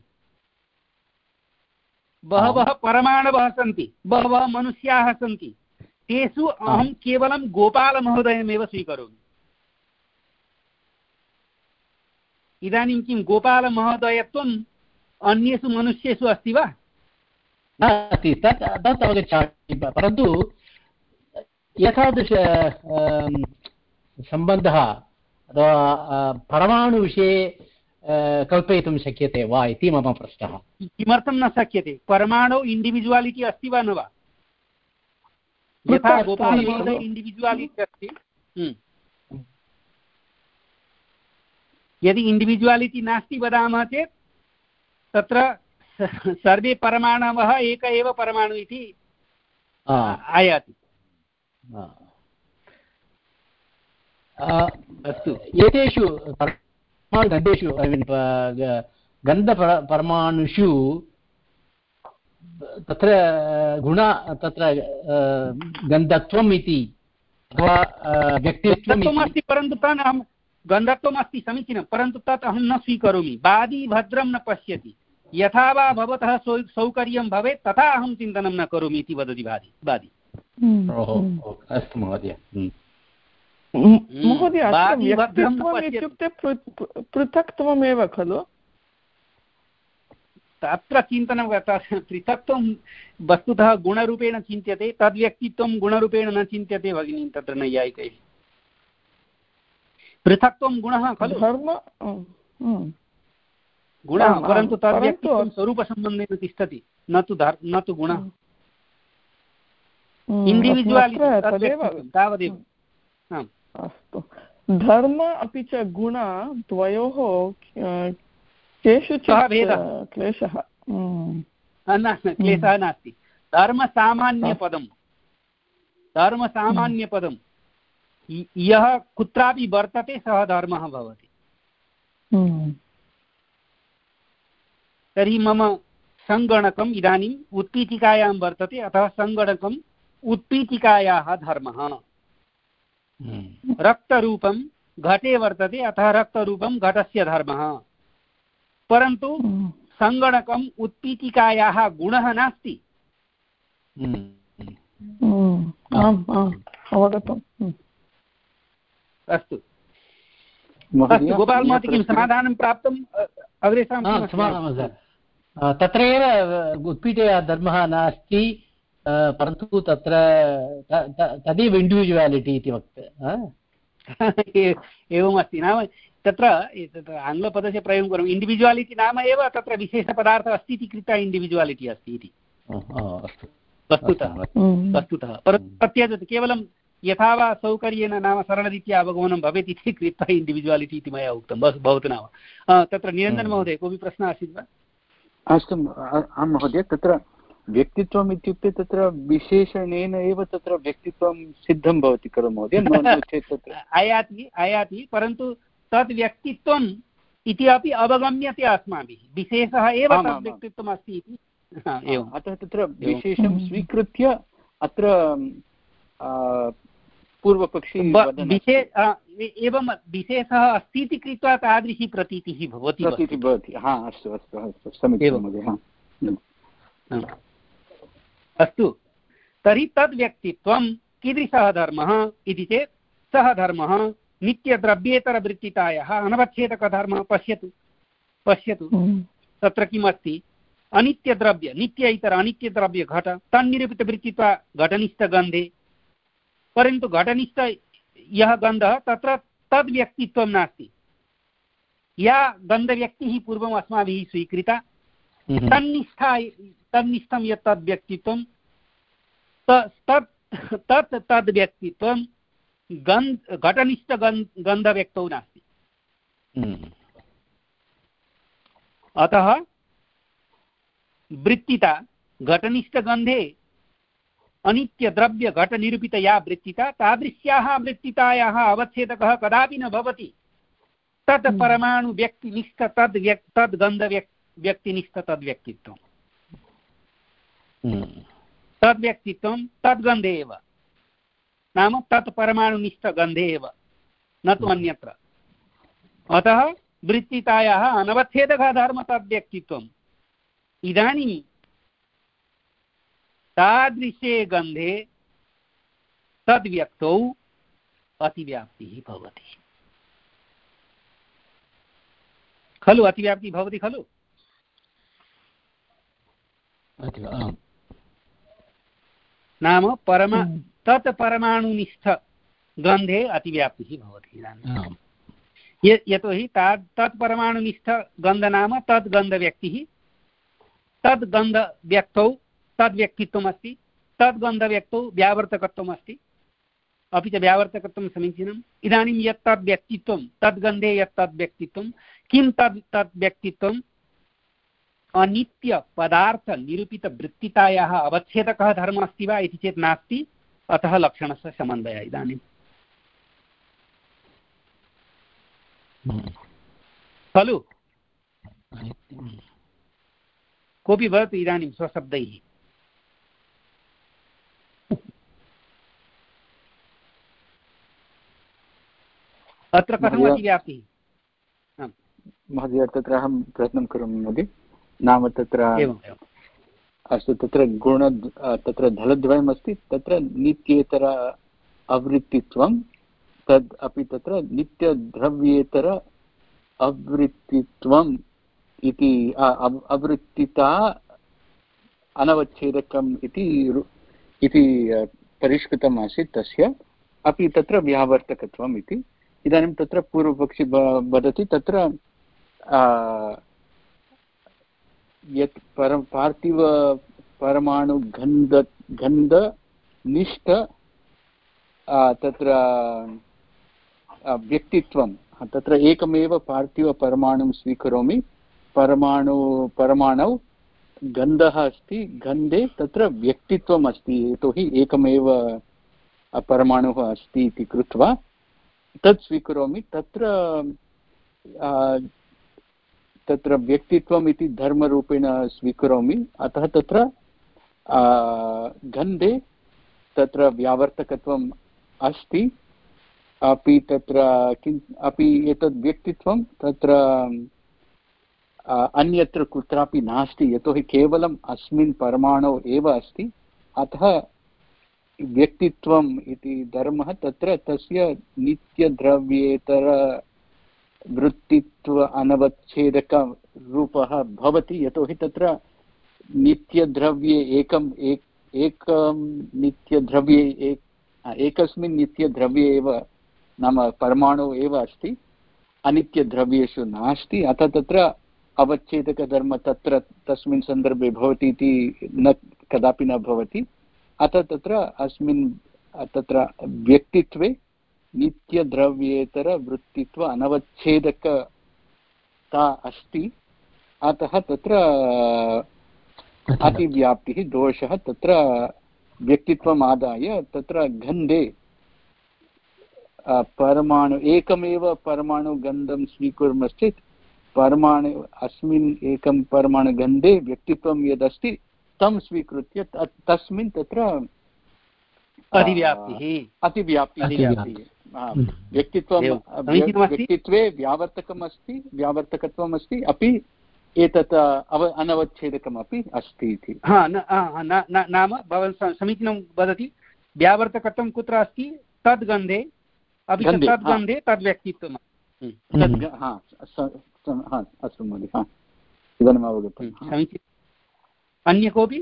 बहवः परमाणवः सन्ति, बहवः मनुष्याः सन्ति, तेषु अहं केवलं गोपालमहोदयमेव स्वीकरोमि। इदानीं किं गोपालमहोदयत्वम् अन्येषु मनुष्येषु अस्ति वा? नास्ति, तत् तत् अवगच्छामि, परन्तु एतादृश सम्बन्धः अथवा परमाणुविषये कल्पयितुं शक्यते वा इति मम प्रश्नः। किमर्थं न शक्यते? परमाणु इण्डिविजुवालिटि अस्ति वा न वा? यथा गोपालमहोदय इण्डिविजुवालिटि अस्ति, यदि इण्डिविजुवालिटि नास्ति वदामः चेत् तत्र सर्वे परमाणवः एक एव परमाणु इति आयाति। अस्तु, एतेषु गन्धेषु गन्धपरमाणुषु तत्र गुण तत्र गन्धत्वम् इति अथवा व्यक्तित्वम् अस्ति, परन्तु तत् अहं गन्धत्वम् अस्ति समीचीनं, परन्तु तत् अहं न स्वीकरोमि। बादी भद्रं न पश्यति, यथा वा भवतः सौ सौकर्यं भवेत् तथा अहं चिन्तनं न करोमि इति वदति बादी बादी अस्तु महोदय। महोदय, इत्युक्ते पृथक्त्वमेव खलु? तत्र चिन्तनं पृथक्त्वं वस्तुतः गुणरूपेण चिन्त्यते, तद्व्यक्तित्वं गुणरूपेण न चिन्त्यते भगिनी, तत्र नैयायिकैः। पृथक्त्वं गुणः खलु, धर्म गुणः, परन्तु तद्व्यक्तित्वं स्वरूपसम्बन्धेन तिष्ठति, न तु न तु गुणः। इण्डिविजुवालिटि तावदेव। अस्तु, धर्म अपि च गुण द्वयोः केषुचित् क्लेशः? क्लेशः नास्ति। धर्मसामान्यपदं धर्मसामान्यपदं यः कुत्रापि वर्तते सः धर्मः भवति। तर्हि मम सङ्गणकम् इदानीम् उत्पीठिकायां वर्तते, अतः सङ्गणकम् उत्पीठिकायाः धर्मः। रक्तरूपं घटे वर्तते, अतः रक्तरूपं घटस्य धर्मः। परन्तु सङ्गणकम् उत्पीठिकायाः गुणः नास्ति। अस्तु अस्तु, गोपालमहोदय, किं समाधानं प्राप्तम्? अग्रे तत्रैव उत्पीठे धर्मः नास्ति, परन्तु तत्र तदेव इण्डिविजुवालिटि इति वक्ते एवमस्ति। नाम तत्र आङ्ग्लपदस्य प्रयोगं करोमि, इण्डिविजुवालिटि नाम एव तत्र विशेषपदार्थः अस्ति इति कृत्वा इण्डिविजुवालिटि अस्ति इति। अस्तु, वस्तुतः वस्तुतः परन्तु प्रत्येतत् केवलं यथा वा सौकर्येण नाम सरलरीत्या अवगमनं भवेत् इति कृत्वा इण्डिविजुवालिटि इति मया उक्तं भवतु नाम तत्र निरञ्जन महोदय कोऽपि प्रश्नः आसीत् वा? अस्तु आं महोदय, तत्र व्यक्तित्वम् इत्युक्ते तत्र विशेषणेन एव तत्र व्यक्तित्वं सिद्धं भवति खलु महोदय? नो चेत् तत्र आयाति आयाति परन्तु तद् व्यक्तित्वम् इति अपि अवगम्यते अस्माभिः, विशेषः एव तद् व्यक्तित्वम् अस्ति इति। अतः तत्र विशेषं स्वीकृत्य अत्र पूर्वपक्षी एवं विशेषः अस्ति इति कृत्वा तादृशी प्रतीतिः भवति प्रतीतिः भवति। हा अस्तु अस्तु अस्तु समीचीनं महोदय। अस्तु, तर्हि तद् व्यक्तित्वं कीदृशः धर्मः इति चेत् सः धर्मः नित्यद्रव्येतरवृत्तितायाः अनवच्छेदकधर्मः। पश्यतु पश्यतु तत्र किम् अस्ति? अनित्यद्रव्य नित्य इतर अनित्यद्रव्य घट तन्निरूपितवृत्तित्वा घटनिष्ठगन्धे, परन्तु घटनिष्ठ यः गन्धः तत्र तद् व्यक्तित्वं नास्ति। या गन्धव्यक्तिः पूर्वम् अस्माभिः स्वीकृता तन्निष्ठा तन्निष्ठं यत् तद् व्यक्तित्वं तत् तत् तद् व्यक्तित्वं गन्ध घटनिष्ठ गन्धव्यक्तौ नास्ति। अतः वृत्तिता घटनिष्ठगन्धे अनित्यद्रव्य घटनिरूपित या वृत्तिता तादृश्याः वृत्तितायाः अवच्छेदकः कदापि न भवति। तत् परमाणु व्यक्तिनिष्ठ तद् व्यक् तद् गन्धव्यक् व्यक्तिनिष्ठ तद्व्यक्तित्वं तद्व्यक्तित्वं तद्गन्धे एव, नाम तत् परमाणुनिष्ठ गन्धे एव, न तु अन्यत्र। अतः वृत्तितायाः अनवच्छेदकः धर्म तद्व्यक्तित्वम्। इदानीं तादृशे गन्धे तद्व्यक्तौ अतिव्याप्तिः भवति खलु? अतिव्याप्तिः भवति खलु? नाम परमा तत् परमाणुनिष्ठ गन्धे अतिव्याप्तिः भवति। इदानीं यतोहि तत् परमाणुनिष्ठ गन्ध नाम तद् गन्धव्यक्तिः, तद् गन्धव्यक्तौ तद्व्यक्तित्वम् अस्ति, तद् गन्धव्यक्तौ व्यावर्तकत्वम् अस्ति, अपि च व्यावर्तकत्वं समीचीनम्। इदानीं यत् तद् व्यक्तित्वं तद्गन्धे यत् तद् व्यक्तित्वं किं तद् तद् व्यक्तित्वम् अनित्यपदार्थनिरूपितवृत्तितायाः अवच्छेदकः धर्मः अस्ति वा इति चेत् नास्ति। अतः लक्षणस्य सम्बन्धः इदानीं खलु? कोऽपि भवतु इदानीं स्वशब्दैः। अत्र कथम् अतिव्याप्तिः? महोदय तत्र अहं प्रयत्नं करोमि महोदय। नाम तत्र अस्तु, तत्र गुण तत्र धलद्वयमस्ति, तत्र नित्येतर अवृत्तित्वं, तद् अपि तत्र नित्यद्रव्येतर अवृत्तित्वम् इति अवृत्तिता अनवच्छेदकम् इति इति परिष्कृतम् आसीत्। तस्य अपि तत्र व्यावर्तकत्वम् इति। इदानीं तत्र पूर्वपक्षी वदति तत्र यत् परं पार्थिव परमाणु गन्ध गन्धनिष्ठ तत्र व्यक्तित्वं, तत्र एकमेव पार्थिवपरमाणुं स्वीकरोमि, परमाणु परमाणौ गन्धः अस्ति, गन्धे तत्र व्यक्तित्वम् अस्ति, यतोहि एकमेव परमाणुः अस्ति इति कृत्वा तत् स्वीकरोमि। तत्र तत्र व्यक्तित्वम् इति धर्मरूपेण स्वीकरोमि। अतः तत्र गन्धे तत्र व्यावर्तकत्वम् अस्ति, अपि तत्र किं अपि एतद् व्यक्तित्वं तत्र अन्यत्र कुत्रापि नास्ति, यतोहि केवलम् अस्मिन् परमाणौ एव अस्ति। अतः व्यक्तित्वम् इति धर्मः तत्र तस्य नित्यद्रव्येतर वृत्तित्व अनवच्छेदकरूपः भवति, यतोहि तत्र नित्यद्रव्ये एकम् एक एकं नित्यद्रव्ये एक एकस्मिन् नित्यद्रव्ये एव नाम परमाणु एव अस्ति, अनित्यद्रव्येषु नास्ति। अतः तत्र अवच्छेदकधर्म तत्र तस्मिन् सन्दर्भे भवति इति न कदापि न भवति। अतः तत्र अस्मिन् तत्र व्यक्तित्वे नित्यद्रव्येतरवृत्तित्व अनवच्छेदकता अस्ति। अतः तत्र अतिव्याप्तिः दोषः तत्र व्यक्तित्वम् आदाय तत्र गन्धे परमाणु एकमेव परमाणुगन्धं स्वीकुर्मश्चेत् परमाणु अस्मिन् एकं परमाणुगन्धे व्यक्तित्वं यदस्ति तं स्वीकृत्य तस्मिन् तत्र अतिव्याप्तिः अतिव्याप्तिः व्यक्तित्वं व्यक्तित्वे व्यावर्तकम् अस्ति व्यावर्तकत्वम् अस्ति अपि एतत् अव अनवच्छेदकमपि अस्ति इति। हा नाम भवान् समीचीनं वदति। व्यावर्तकत्वं कुत्र अस्ति? तद्गन्धे अपि च तद्गन्धे तद्व्यक्तित्वम्। अस्तु महोदय, इदानीम् अवगतं। समीचीनम्। अन्य कोऽपि?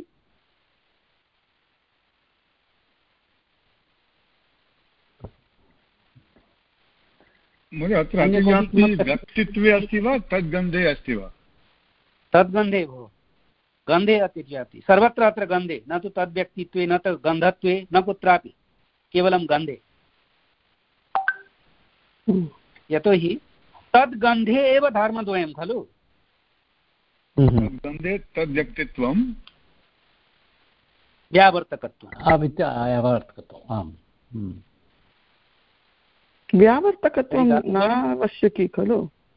महोदय अत्र अतिव्याप्तिः व्यक्तित्वे अस्ति वा तद्गन्धे अस्ति वा? तद्गन्धे भो, गन्धे अतिव्याप्ति सर्वत्र अत्र गन्धे, न तु तद्व्यक्तित्वे न तु गन्धत्वे न कुत्रापि, केवलं गन्धे। यतोहि तद्गन्धे एव धर्मद्वयं खलु। तद्गन्धे तद्व्यक्तित्वं व्यावर्तकत्वं। व्यावर्तकत्वं न आवश्यकी खलु।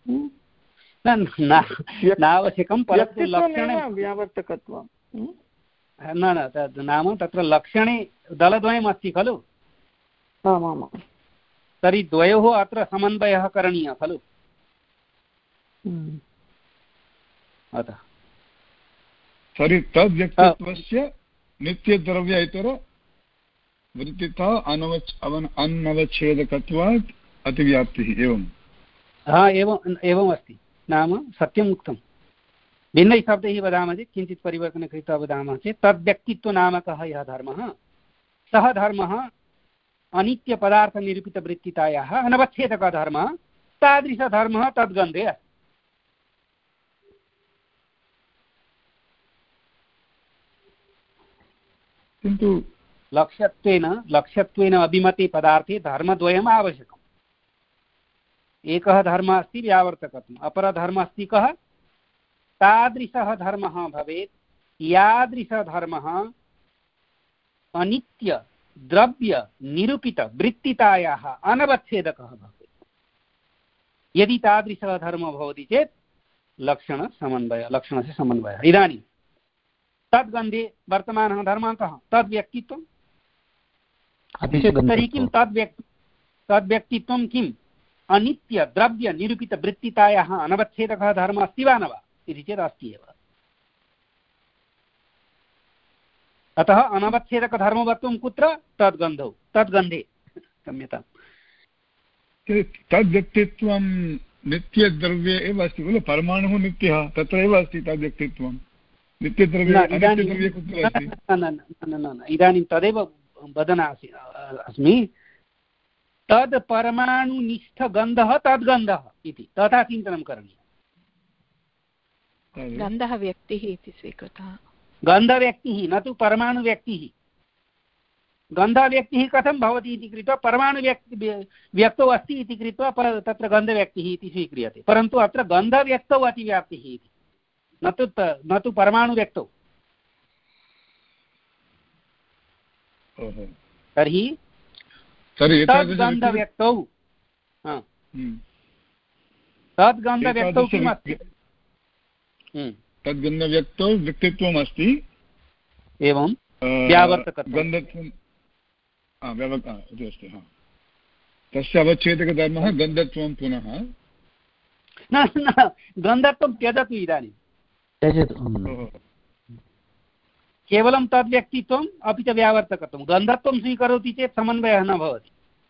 नावश्यकं, परन्तु लक्षणे व्यावर्तकत्वं न न तद् नाम तत्र लक्षणे दलद्वयम् अस्ति खलु। आमामां। तर्हि द्वयोः अत्र समन्वयः करणीयः खलु। अतः तर्हि तद्व्यक्तित्वस्य नित्यद्रव्येतर वृत्तिता अनवच् अनवच्छेदकत्वात् अतिव्याप्तिः एवं। हा एवम् एवम् अस्ति। नाम सत्यम् उक्तं। भिन्नैः शब्दैः वदामः चेत् किञ्चित् परिवर्तनं कृत्वा वदामः चेत् तद्व्यक्तित्वनामकः यः धर्मः सः धर्मः अनित्यपदार्थनिरूपितवृत्तितायाः अनवच्छेदकः धर्मः। तादृशधर्मः तद्गन्धे अस्ति। किन्तु लक्ष्यत्वेन लक्ष्यत्वेन अभिमते पदार्थे धर्मद्वयम् आवश्यकम्। एकः धर्मः अस्ति व्यावर्तकत्वम्, अपरः धर्मः अस्ति कः? तादृशः धर्मः भवेत् यादृशधर्मः अनित्य द्रव्य निरूपित वृत्तितायाः अनवच्छेदकः भवेत्। यदि तादृशः धर्मः भवति चेत् लक्षणसमन्वयः लक्षणस्य समन्वयः। इदानीं तद्गन्धे वर्तमानः धर्मः कः? तद्व्यक्तित्वं। तर्हि किं तद्व्यक्ति तद्व्यक्तित्वं किम्? अनित्य द्रव्य निरूपित वृत्तितायाः अनवच्छेदकः धर्मः अस्ति वा न वा इति चेत् अस्ति एव। अतः अनवच्छेदकधर्मवत्वं कुत्र? तद्गन्धौ तद्गन्धे। क्षम्यताम्। तद्व्यक्तित्वं नित्यद्रव्ये एव अस्ति खलु। परमाणुः नित्यः, तत्र एव अस्ति तद्व्यक्तित्वं। नित्यद्रव्ये अनित्यद्रव्ये कुत्र अस्ति? इदानीं तदेव वदन् अस्मि। तद् परमाणुनिष्ठगन्धः तद्गन्धः इति तथा चिन्तनं करणीयम्। गन्धः व्यक्तिः इति स्वीकृतः। गन्धव्यक्तिः न तु परमाणुव्यक्तिः। गन्धव्यक्तिः कथं भवति इति कृत्वा परमाणुव्यक्ति व्यक्तौ अस्ति इति कृत्वा तत्र गन्धव्यक्तिः इति स्वीक्रियते। परन्तु अत्र गन्धव्यक्तौ अतिव्याप्तिः इति, न तु न तु परमाणुव्यक्तौ। तर्हि तद्गन्धव्यक्तौ तद्गन्धव्यक्तौ किमस्ति? तद्गन्धव्यक्तौ व्यक्तित्वम् अस्ति एवं व्यावर्तकत्वं गन्धत्वं अस्ति। तस्य अवच्छेदकधर्मः गन्धत्वं पुनः न न गन्धत्वं त्यजतु। इदानीं केवलं तद्व्यक्तित्वम् अपि च व्यावर्तकत्वं। गन्धत्वं स्वीकरोति चेत् समन्वयः न भवति।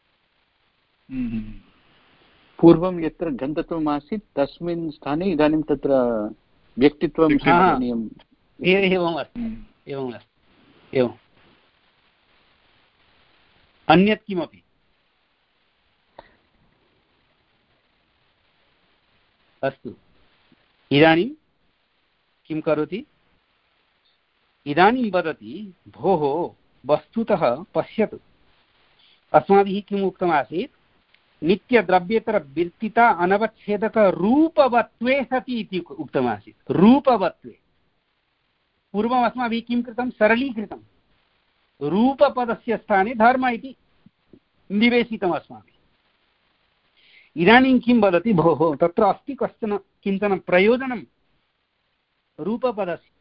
पूर्वं यत्र गन्धत्वम् आसीत् तस्मिन् स्थाने इदानीं तत्र व्यक्तित्वं स्वीकरणीयम्। एवम् अस्ति एवम् अस्ति एवम्। अन्यत् किमपि? अस्तु, इदानीं किं करोति? इदानीं वदति भोः वस्तुतः पश्यतु अस्माभिः किम् उक्तमासीत् नित्यद्रव्येतरवृत्तिता अनवच्छेदकरूपवत्वे सति इति उक्तमासीत् रूपवत्वे पूर्वम् अस्माभिः किं कृतं सरलीकृतं रूपपदस्य स्थाने धर्म इति निवेशितम् अस्माभिः इदानीं किं वदति भोः तत्र अस्ति कश्चन किञ्चन प्रयोजनं रूपपदस्य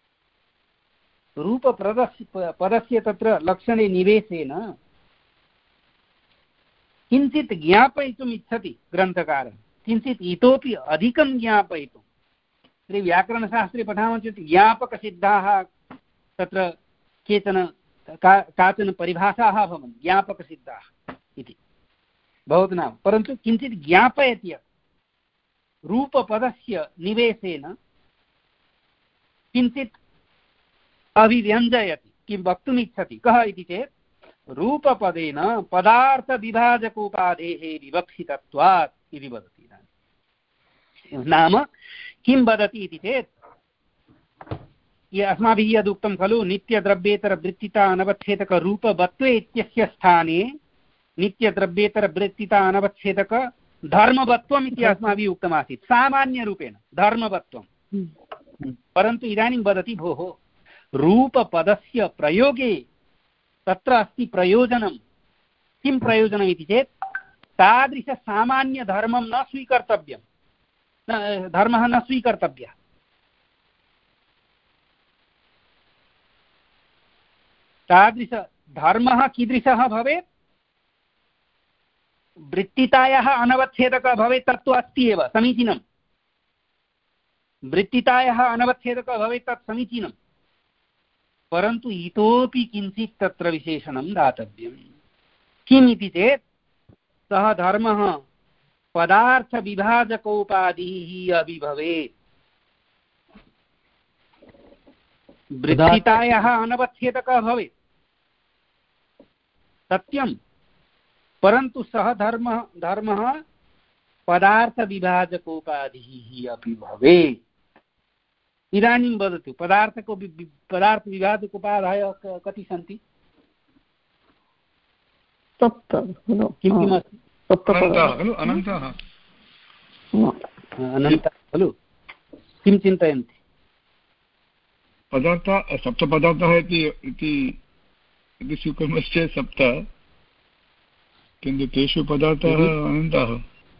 रूपपदस्य पदस्य तत्र लक्षणे निवेशेन किञ्चित् ज्ञापयितुम् इच्छति ग्रन्थकारः किञ्चित् इतोपि अधिकं ज्ञापयितुं तर्हि व्याकरणशास्त्रे पठामः चेत् ज्ञापकसिद्धाः तत्र केचन का काचन परिभाषाः भवन्ति ज्ञापकसिद्धाः इति भवतु नाम परन्तु किञ्चित् ज्ञापयति रूपपदस्य निवेशेन किञ्चित् अभिव्यञ्जयति किं वक्तुम् इच्छति कः इति चेत् रूपपदेन पदार्थविभाजकोपाधेः विवक्षितत्वात् इति वदति नाम किं वदति इति चेत् अस्माभिः यदुक्तं खलु नित्यद्रव्येतरवृत्तिता अनवच्छेदकरूपवत्वे इत्यस्य स्थाने नित्यद्रव्येतरवृत्तिता अनवच्छेदकधर्मवत्वम् इति अस्माभिः उक्तमासीत् सामान्यरूपेण धर्मवत्वं परन्तु इदानीं वदति भोः रूपपदस्य प्रयोगे तत्र अस्ति प्रयोजनं किं प्रयोजनम् इति चेत् तादृशसामान्यधर्मं न स्वीकर्तव्यं धर्मः न स्वीकर्तव्यः तादृशधर्मः कीदृशः भवेत् वृत्तितायाः अनवच्छेदकः भवेत् तत्तु अस्ति एव समीचीनं वृत्तितायाः अनवच्छेदकः भवेत् तत् समीचीनं परन्तु इतोपि किञ्चित् तत्र विशेषणं दातव्यं किम् इति चेत् सः धर्मः पदार्थविभाजकोपाधिः अपि भवेत् वृत्तितायाः अनवच्छेदकः भवेत् सत्यं परन्तु सः धर्मः धर्मः पदार्थविभाजकोपाधिः अपि भवेत् इदानीं वदतु पदार्थको पदार्थविभाजकोपाधयः कति सन्ति सप्त किं किम् अस्ति अनन्तः अनन्तः खलु किं चिन्तयन्ति पदार्थः सप्तपदार्थः इति इति स्वीकुर्मश्चेत् सप्त किन्तु तेषु पदार्थाः अनन्तः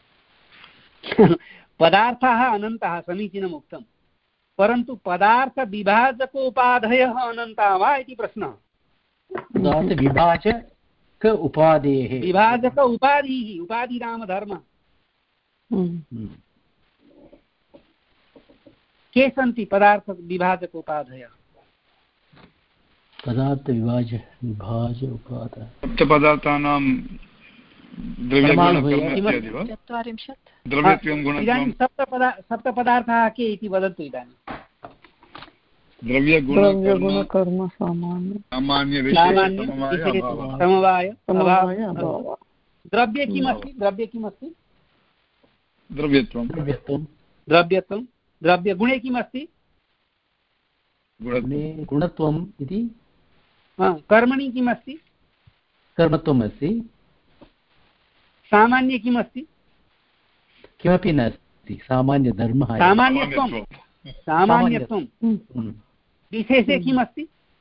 पदार्थाः अनन्तः समीचीनम् उक्तं परन्तु पदार्थविभाजकोपाधयः अनन्तः वा इति प्रश्नः विभाजक उपादेः विभाजक उपाधिः उपाधि नाम धर्मः के सन्ति पदार्थविभाजकोपाधयः पदार्थविभाज विभाज उपाधयः सप्तपदार्थानां इदानीं सप्तपदा सप्तपदार्थाः के इति वदन्तु इदानीं द्रव्यगुणकर्म समवाय द्रव्ये किमस्ति द्रव्ये किमस्ति द्रव्यत्वं द्रव्यत्वं द्रव्यगुणे किमस्ति गुणत्वम् इति कर्मणि किमस्ति कर्मत्वम् अस्ति सामान्ये किमस्ति किमपि नास्ति सामान्यधर्मः सामान्यत्वं सामान्यत्वं विशेषे किमस्ति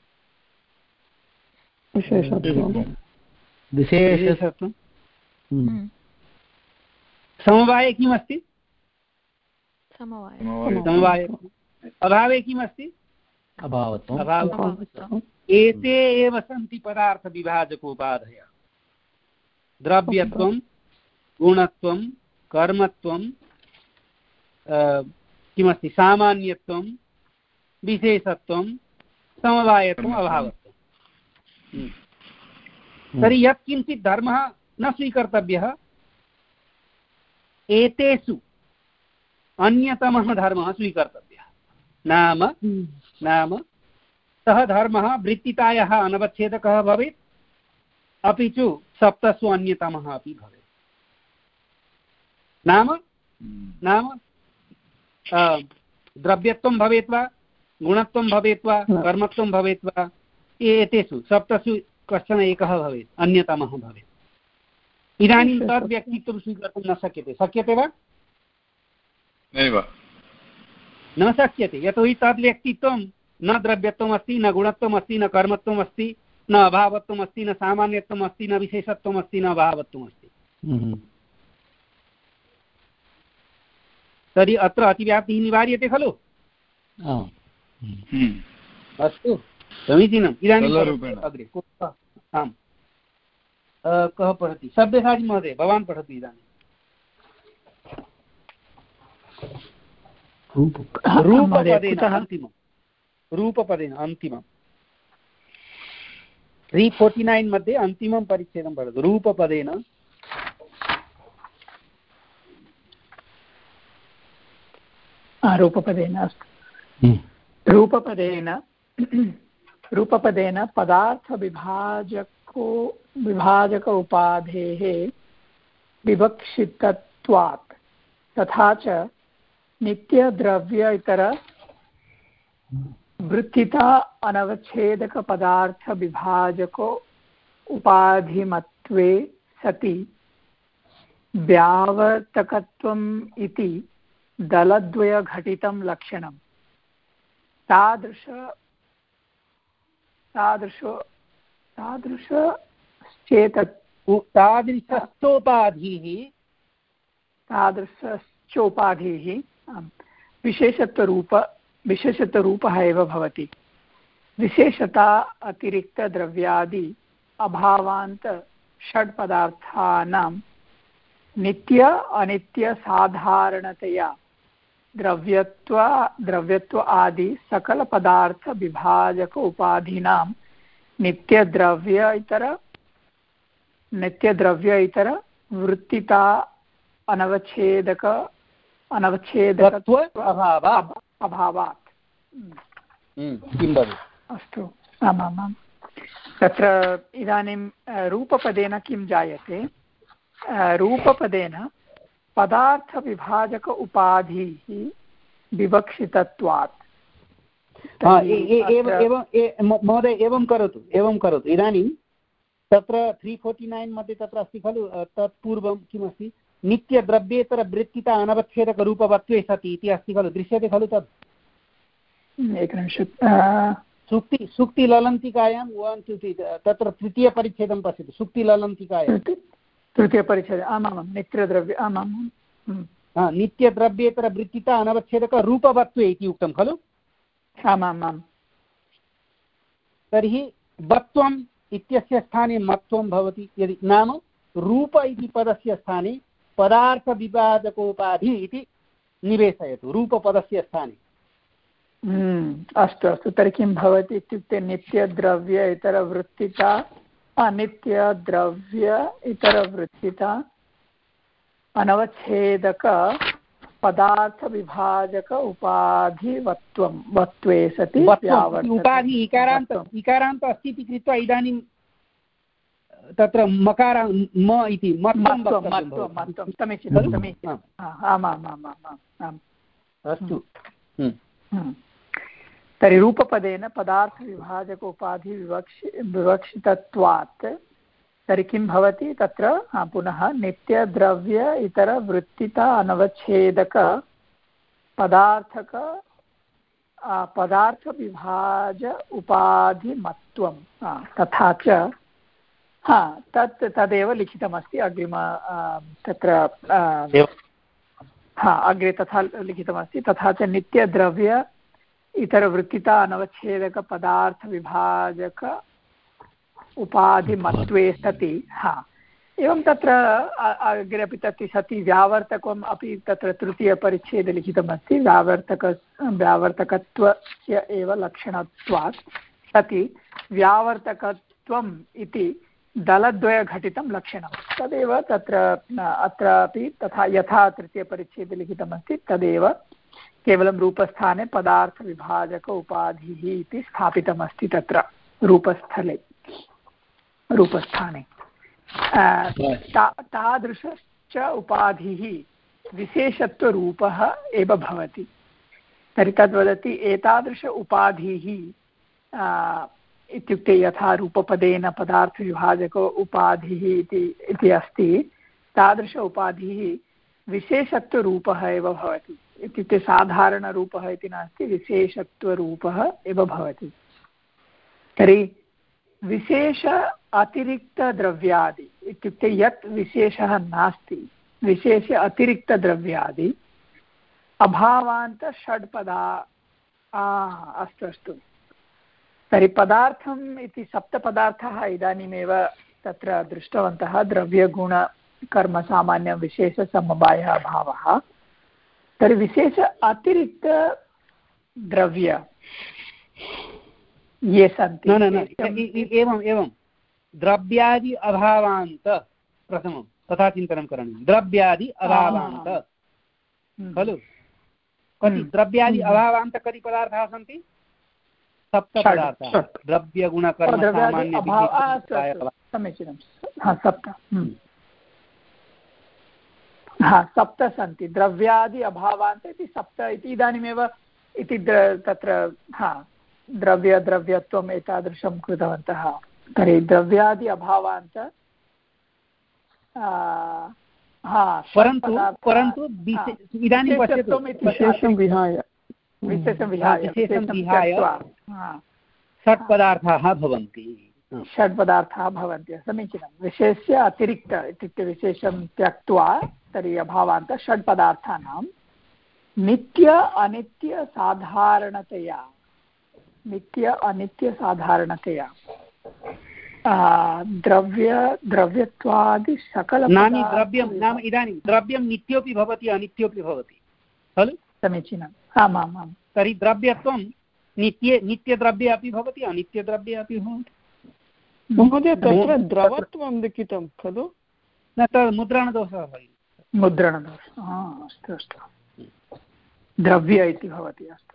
विशेषत्वं समवाये किमस्ति समवाय अभावे किमस्ति अभावत्वम् अभावत्वम् एते एव सन्ति पदार्थविभाजकोपाधयः द्रव्यत्वं गुणत्वं कर्मत्वं किमस्ति सामान्यत्वं विशेषत्वं समवायत्वम् अभावत्वं तर्हि यत्किञ्चित् धर्मः न स्वीकर्तव्यः एतेषु अन्यतमः धर्मः स्वीकर्तव्यः नाम नाम सः धर्मः वृत्तितायाः अनवच्छेदकः भवेत् अपि च सप्तसु अन्यतमः अपि भवेत् नाम नाम द्रव्यत्वं भवेत् वा गुणत्वं भवेत् वा कर्मत्वं भवेत् वा एतेषु सप्तसु कश्चन एकः भवेत् अन्यतमः भवेत् इदानीं तद् व्यक्तित्वं स्वीकर्तुं न शक्यते शक्यते वा नैव न शक्यते यतोहि तद् व्यक्तित्वं न द्रव्यत्वम् अस्ति न गुणत्वम् अस्ति न कर्मत्वम् अस्ति न अभावत्वम् अस्ति न सामान्यत्वम् अस्ति न विशेषत्वम् अस्ति न अभावत्वम् अस्ति तर्हि अत्र अतिव्याप्तिः निवार्यते खलु अस्तु समीचीनम् इदानीम् अग्रे आम् कः पठति सब्यसाची महोदय भवान् पठतु इदानीं रूपपदेन अन्तिमं रूपपदेन अन्तिमं त्री फोर्टि नैन् मध्ये अन्तिमं परिच्छेदं पठतु रूपपदेन रूपपदेन अस्तु रूपपदेन रूपपदेन पदार्थविभाजको विभाजक उपाधेः विवक्षितत्वात् तथा च नित्यद्रव्य इतर वृत्तिता अनवच्छेदकपदार्थविभाजको उपाधिमत्वे सति व्यावर्तकत्वम् इति दलद्वयघटितं लक्षणं तादृश तादृशो तादृशश्चेत तादृशश्चोपाधिः तादृशश्चोपाधिः विशेषत्वरूप विशेषत्वरूपः एव भवति विशेषता अतिरिक्तद्रव्यादि अभावान्त षड्पदार्थानां नित्य अनित्यसाधारणतया द्रव्यत्व द्रव्यत्व आदि सकलपदार्थविभाजक उपाधीनां नित्यद्रव्य इतर नित्यद्रव्य इतर वृत्तिता अनवच्छेदक अनवच्छेदकत्व अभावात् अस्तु आमामां तत्र इदानीं रूपपदेन किं जायते रूपपदेन पदार्थविभाजक उपाधिः विवक्षितत्वात् महोदय एवं करोतु एवं करोतु इदानीं तत्र त्री फोर्टि नैन् मध्ये तत्र अस्ति खलु तत्पूर्वं किमस्ति नित्यद्रव्येतरवृत्तिता अनवच्छेदकरूपवत्वे सति इति अस्ति खलु दृश्यते खलु तत् एकनिमिषं सुक्ति सुक्तिललन्तिकायां वन् टु त्री तत्र तृतीयपरिच्छेदं पश्यतु सुक्तिललन्तिकायां तृतीयपरिच्छेदे आमामां नित्यद्रव्य आमां नित्यद्रव्येतरवृत्तिता अनवच्छेदकरूपवत्वे इति उक्तं खलु आमामां तर्हि वत्वम् इत्यस्य स्थाने मत्वं भवति यदि नाम रूप इति पदस्य स्थाने पदार्थविभाजकोपाधि इति निवेशयतु रूपपदस्य स्थाने अस्तु अस्तु तर्हि किं भवति इत्युक्ते नित्यद्रव्य इतरवृत्तिता अनित्यद्रव्य इतरवृत्तिता अनवच्छेदक पदार्थविभाजक उपाधिवत्वं वत्वे सति उपाधि इकारान्त इकारान्त अस्ति इति कृत्वा इदानीं तत्र मकार म इति समीचीनं समीचीनम् आमामामाम् अस्तु तर्हि रूपपदेन पदार्थविभाजक उपाधि विवक्षि विवक्षितत्वात् तर्हि किं भवति तत्र पुनः नित्यद्रव्य इतरवृत्तिता अनवच्छेदक पदार्थक पदार्थविभाज उपाधिमत्वं तथा च हा तत् तदेव लिखितमस्ति अग्रिम तत्र हा अग्रे तथा लिखितमस्ति तथा च नित्यद्रव्य इतरवृत्तिता अनवच्छेदकपदार्थविभाजक उपाधिमत्वे सति हा एवं तत्र अग्रे अपि तत् सति व्यावर्तकम् अपि तत्र तृतीयपरिच्छेदे लिखितमस्ति व्यावर्तक व्यावर्तकत्वस्य एव लक्षणत्वात् सति व्यावर्तकत्वम् इति दलद्वयघटितं लक्षणं तदेव तत्र अत्रापि तथा यथा तृतीयपरिच्छेदे लिखितमस्ति तदेव केवलं रूपस्थाने पदार्थविभाजक उपाधिः इति स्थापितमस्ति तत्र रूपस्थले रूपस्थाने तादृशश्च उपाधिः विशेषत्वरूपः एव भवति तर्हि तद्वदति एतादृश उपाधिः इत्युक्ते यथा रूपपदेन पदार्थविभाजको उपाधिः इति अस्ति तादृश उपाधिः विशेषत्वरूपः एव भवति इत्युक्ते साधारणरूपः इति नास्ति विशेषत्वरूपः एव भवति तर्हि विशेष अतिरिक्तद्रव्यादि इत्युक्ते यत् विशेषः नास्ति विशेष अतिरिक्तद्रव्यादि अभावान्त षड्पदा अस्तु अस्तु तर्हि पदार्थम् इति सप्तपदार्थाः इदानीमेव तत्र दृष्टवन्तः द्रव्यगुणकर्मसामान्यविशेषसमवायः अभावः तर्हि विशेष अतिरिक्तद्रव्य ये सन्ति एवम् एवं द्रव्यादि अभावान्त प्रथमं तथा चिन्तनं करणीयं द्रव्यादि अभावान्त खलु कति द्रव्यादि अभावान्त कति पदार्थाः सन्ति सप्तपदार्थाः द्रव्यगुणकर्मसामान्य समीचीनं सप्त हा सप्त सन्ति द्रव्यादि अभावान्त इति सप्त इति इदानीमेव इति तत्र हा द्रव्य द्रव्यत्वम् एतादृशं कृतवन्तः तर्हि द्रव्यादि अभावान्त परन्तु परन्तु इदानीं पश्यतु विशेषं विहाय विशेषं विहाय षट् पदार्थाः भवन्ति षड् पदार्थाः भवन्ति समीचीनं विशेष्य अतिरिक्त इत्युक्ते विशेषं त्यक्त्वा तर्हि अभावान्त षड् पदार्थानां नित्य अनित्यसाधारणतया नित्य अनित्यसाधारणतया द्रव्य द्रव्यत्वादि सकल नाम द्रव्यं नाम इदानीं द्रव्यं नित्योपि भवति अनित्योपि भवति खलु समीचीनम् आम् आम् आम् तर्हि द्रव्यत्वं नित्ये नित्यद्रव्ये अपि भवति अनित्यद्रव्ये अपि भवति महोदय तत्र द्रवत्वं लिखितं खलु न तद् मुद्रणदोषः मुद्रणदोषः अस्तु अस्तु द्रव्य इति भवति अस्तु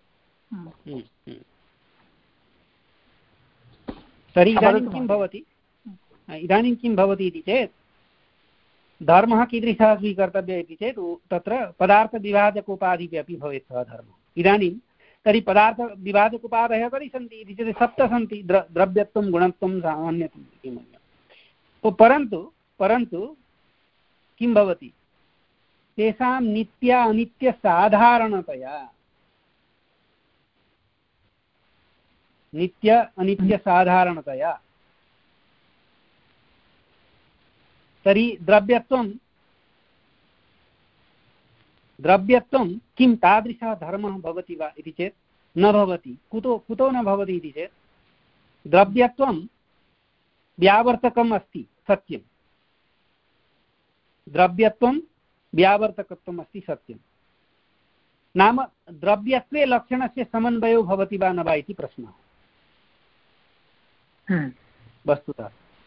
तर्हि इदानीं किं भवति इदानीं किं भवति इति चेत् धर्मः कीदृशः स्वीकर्तव्यः इति चेत् तत्र पदार्थविभाजकोपाधिः अपि भवेत् सः धर्मः इदानीं तर्हि पदार्थविभाजकोपाधयः कति सन्ति इति चेत् सप्त सन्ति द्र द्रव्यत्वं गुणत्वं सामान्यत्वं किं परन्तु परन्तु किं भवति तेषां नित्य अनित्यसाधारणतया नित्य अनित्यसाधारणतया तर्हि द्रव्यत्वं द्रव्यत्वं किं तादृशः धर्मः भवति वा इति चेत् न भवति कुतो कुतो न भवति इति चेत् द्रव्यत्वं व्यावर्तकम् अस्ति सत्यं द्रव्यत्वं व्यावर्तकत्वम् अस्ति सत्यं नाम द्रव्यत्वे लक्षणस्य समन्वयो भवति वा न वा इति प्रश्नः वस्तुतः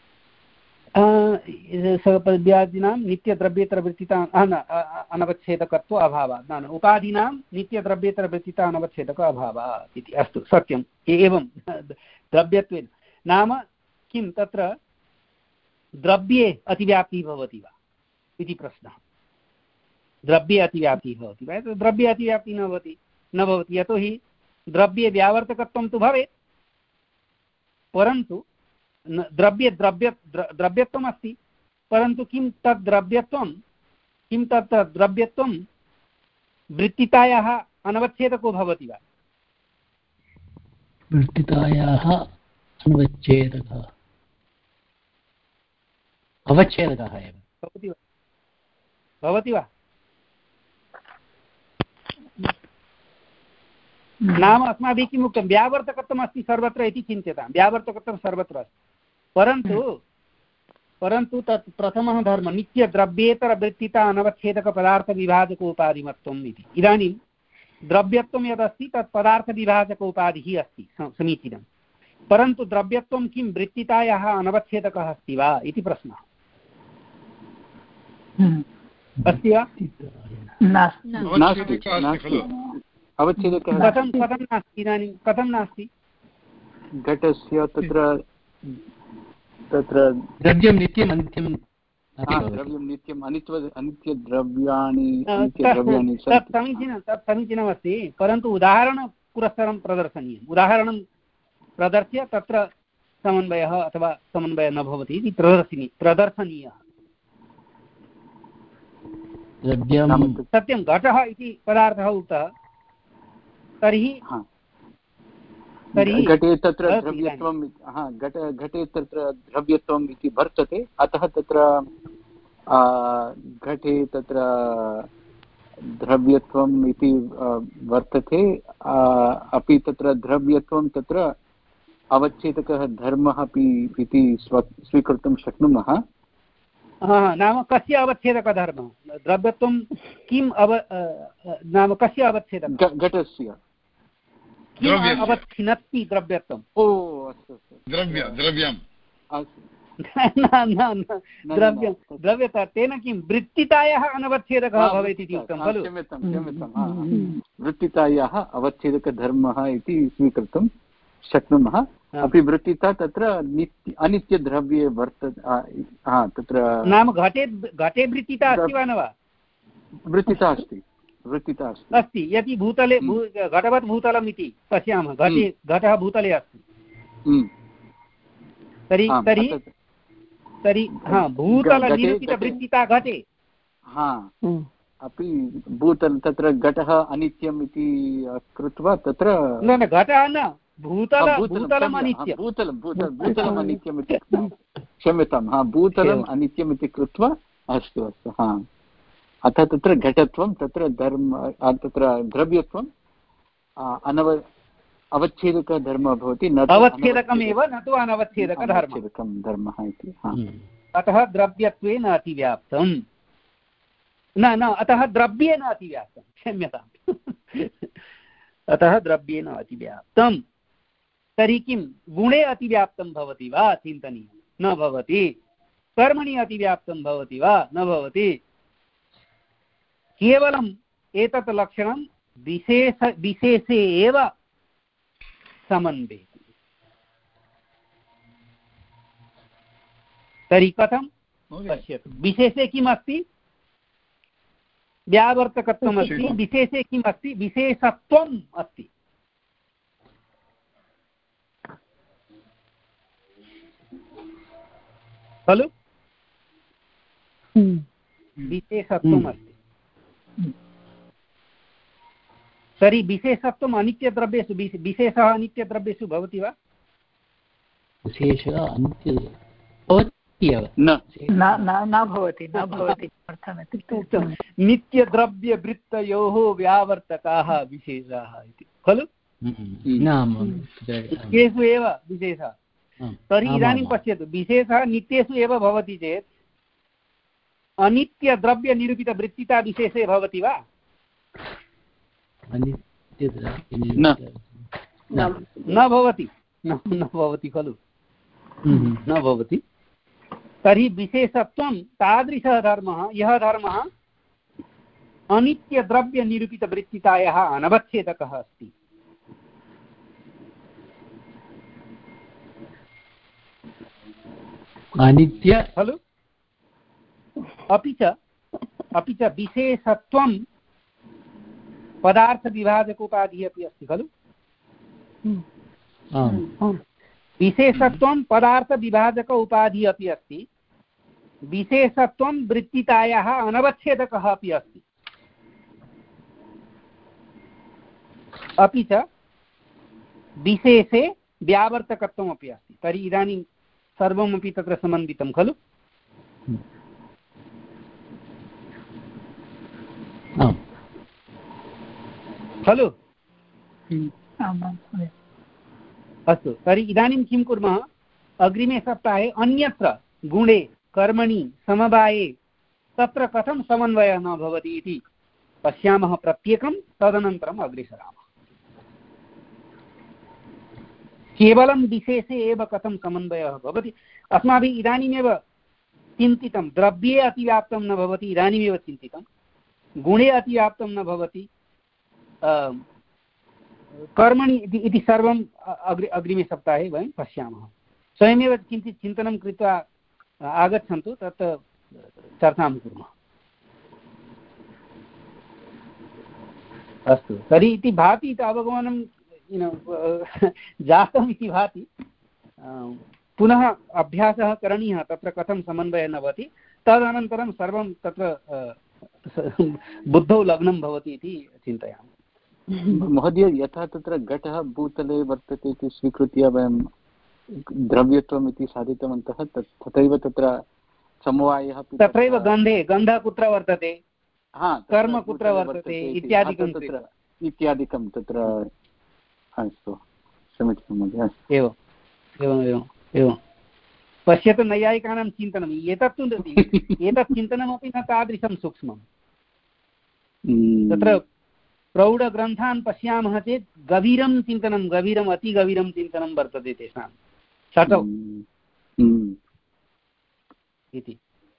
सकलपद्यादीनां नित्यद्रव्येतरवृत्तिता अनवच्छेदकत्व अभावात् न उपाधीनां नित्यद्रव्येतरवृत्तिता अनवच्छेदक अभावात् इति अस्तु सत्यम् एवं द्रव्यत्वेन नाम किं तत्र द्रव्ये अतिव्याप्तिः भवति वा इति प्रश्नः द्रव्ये अतिव्याप्तिः भवति वा द्रव्ये अतिव्याप्तिः न भवति न भवति यतोहि द्रव्ये व्यावर्तकत्वं तु भवेत् परन्तु द्रव्ये द्रव्य द्रव्यत्वम् अस्ति परन्तु किं तद् द्रव्यत्वं किं तत् द्रव्यत्वं वृत्तितायाः अनवच्छेदको भवति वा वृत्तितायाः अनवच्छेदकः अवच्छेदकः एव भवति वा भवति वा नाम अस्माभिः किम् उक्तं व्यावर्तकत्वम् अस्ति सर्वत्र इति चिन्त्यतां व्यावर्तकत्वं सर्वत्र अस्ति परन्तु परन्तु तत् प्रथमः धर्मः नित्यद्रव्येतरवृत्तिता अनवच्छेदकपदार्थविभाजकोपाधिमत्वम् इति इदानीं द्रव्यत्वं यदस्ति तत् पदार्थविभाजकोपाधिः अस्ति समीचीनं परन्तु द्रव्यत्वं किं वृत्तितायाः अनवच्छेदकः अस्ति वा इति प्रश्नः अस्ति वा अवच्छेदकः कथं कथं नास्ति इदानीं कथं नास्ति घटस्य तत्र तत्र द्रव्यं नित्यम् अन्त्यं द्रव्यं नित्यम् अनित्व अनित्यद्रव्याणि तत् समीचीनं तत् समीचीनमस्ति, परन्तु उदाहरणपुरस्सरं प्रदर्शनीयम्। उदाहरणं प्रदर्श्य तत्र समन्वयः अथवा समन्वयः न भवति इति प्रदर्शनी प्रदर्शनीयः। सत्यं घटः इति पदार्थः उक्तः, तर्हि तर्हि घटे तत्र द्रव्यत्वं घट घटे तत्र द्रव्यत्वम् इति वर्तते, अतः तत्र घटे तत्र द्रव्यत्वम् इति वर्तते, अपि तत्र द्रव्यत्वं तत्र अवच्छेदकः धर्मः अपि इति स्वीकर्तुं शक्नुमः। नाम कस्य अवच्छेदकधर्मः? द्रव्यत्वं किम् अव नाम कस्य अवच्छेदकः? घटस्य किम् अवच्छिनत्ति द्रव्यत्वम्? ओ अस्तु अस्तु द्रव्य द्रव्यम् द्रव्यं द्रव्यता तेन किं वृत्तितायाः अनवच्छेदकः भवेत् इति उक्तं खलु? क्षम्यतां क्षम्यतां वृत्तितायाः अवच्छेदकधर्मः इति स्वीकर्तुं शक्नुमः। अपि वृत्तिता तत्र नित्य अनित्यद्रव्ये वर्तते तत्र नाम घटे घटे वृत्तिता अस्ति वा न वा? वृत्तिता अस्ति वृत्तिता अस्ति अस्ति यदि भूतले घटवत् भूतलम् इति पश्यामः, घटे घटः भूतले अस्ति, तर्हि तर्हि तर्हि हा भूतलनिरूपितवृत्तिता घटे हा अपि भूतल तत्र घटः अनित्यम् इति कृत्वा तत्र न न घटः न भूतल भूतलम् अनित्यं भूतलं भूतलम् अनित्यम् इति क्षम्यतां हा भूतलम् अनित्यम् इति कृत्वा अस्तु अस्तु हा अतः तत्र घटत्वं तत्र धर्म तत्र द्रव्यत्वम् अनव अवच्छेदकधर्मः भवति, न अवच्छेदकमेव न तु अनवच्छेदकधर्मः धर्मः इति। अतः द्रव्यत्वे न अतिव्याप्तं न न अतः द्रव्ये न अतिव्याप्तं क्षम्यताम् अतः द्रव्ये न अतिव्याप्तं। तर्हि किं गुणे अतिव्याप्तं भवति वा चिन्तनीयं? न भवति। कर्मणि अतिव्याप्तं भवति वा? न भवति। केवलम् एतत् लक्षणं विशेष विशेषे एव समन्वयति। तर्हि कथं? पश्यतु, विशेषे किम् अस्ति? व्यावर्तकत्वम् अस्ति। विशेषे किम् अस्ति? विशेषत्वम् अस्ति। खलु? विशेषत्वम् अस्ति। तर्हि विशेषत्वम् अनित्यद्रव्येषु विशेषः अनित्यद्रव्येषु भवति वा? विशेषः अनित्य न भवति न भवति। नित्यद्रव्यवृत्तयोः व्यावर्तकाः विशेषाः इति खलु? नित्येषु एव विशेषः। तर्हि इदानीं पश्यतु, विशेषः नित्येषु एव भवति चेत् अनित्यद्रव्यनिरूपितवृत्तिता विशेषे भवति वा? न भवति न भवति खलु? न भवति। तर्हि विशेषत्वं तादृशः धर्मः यः धर्मः अनित्यद्रव्यनिरूपितवृत्तितायाः अनवच्छेदकः अस्ति। अनित्य खलु? अपि च अपि च विशेषत्वं पदार्थविभाजकोपाधिः अपि अस्ति खलु? विशेषत्वं पदार्थविभाजक उपाधिः अपि अस्ति। विशेषत्वं वृत्तितायाः अनवच्छेदकः अपि अस्ति। अपि च विशेषे व्यावर्तकत्वमपि अस्ति। तर्हि इदानीं सर्वमपि तत्र समन्वितं खलु? खलु? अस्तु, तर्हि इदानीं किं कुर्मः? अग्रिमे सप्ताहे अन्यत्र गुणे कर्मणि समवाये तत्र कथं समन्वयः न भवति इति पश्यामः प्रत्येकं, तदनन्तरम् अग्रे सरामः। केवलं विशेषे एव कथं समन्वयः भवति अस्माभिः इदानीमेव चिन्तितं। द्रव्ये अतिव्याप्तं न भवति, इदानीमेव चिन्तितं। गुणे अतिव्याप्तं न भवति, कर्मणि इति सर्वम् अग्रि अग्रिमे सप्ताहे वयं पश्यामः। स्वयमेव किञ्चित् चिन्तनं कृत्वा आगच्छन्तु, तत् चर्चां कुर्मः। अस्तु, तर्हि इति भाति, इति अवगमनं जातम् इति भाति। पुनः अभ्यासः करणीयः, तत्र कथं समन्वयः न भवति, तदनन्तरं सर्वं तत्र बुद्धौ लग्नं भवति इति चिन्तयामि। महोदय, यथा तत्र घटः भूतले वर्तते इति स्वीकृत्य वयं द्रव्यत्वम् इति साधितवन्तः, तत् तथैव तत्र समवायः तत्रैव गन्धे, गन्धः कुत्र वर्तते, हा कर्म कुत्र वर्तते इत्यादिकं तत्र इत्यादिकं तत्र। अस्तु, समीचीनं महोदय। एवम् एवम् एवम् एवं पश्यतु, नैयायिकानां चिन्तनम् एतत् तु एतत् चिन्तनमपि न तादृशं सूक्ष्मं। तत्र प्रौढग्रन्थान् पश्यामः चेत् गभीरं चिन्तनं, गभीरम् अतिगभीरं चिन्तनं वर्तते तेषां शतौ इति।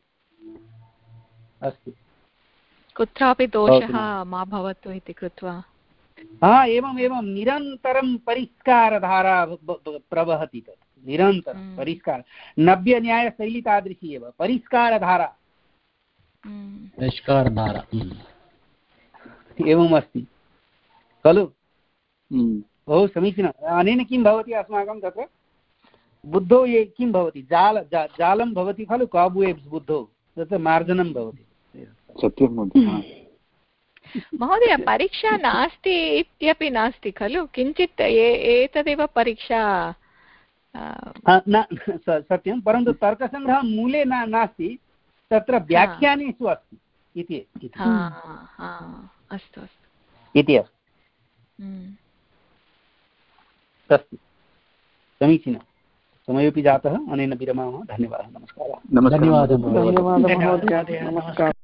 अस्तु, कुत्रापि दोषः मा भवतु इति कृत्वा। हा, एवम् एवं निरन्तरं परिष्कारधारा प्रवहति, तत् निरन्तरं परिष्कार, नव्यन्यायशैली तादृशी एव परिष्कारधारा। परिष्कारधारा एवम् अस्ति खलु। बहु समीचीनम्। अनेन किं भवति, अस्माकं तत्र बुद्धौ ये किं भवति, जाल जा, जालं भवति खलु, काब्वेब्स् बुद्धौ, तत्र मार्जनं भवति। सत्यं महोदय, परीक्षा नास्ति इत्यपि नास्ति खलु, किञ्चित् एतदेव परीक्षा सत्यं, परन्तु तर्कसङ्ग्रहः मूले न नास्ति, तत्र व्याख्यानेषु अस्ति इति। अस्तु अस्तु इति अस्ति। अस्तु, समीचीनं। समयोपि जातः, अनेन विरमामः। धन्यवादः, नमस्कारः। धन्यवादः। धन्यवादः महोदय, नमस्कारः।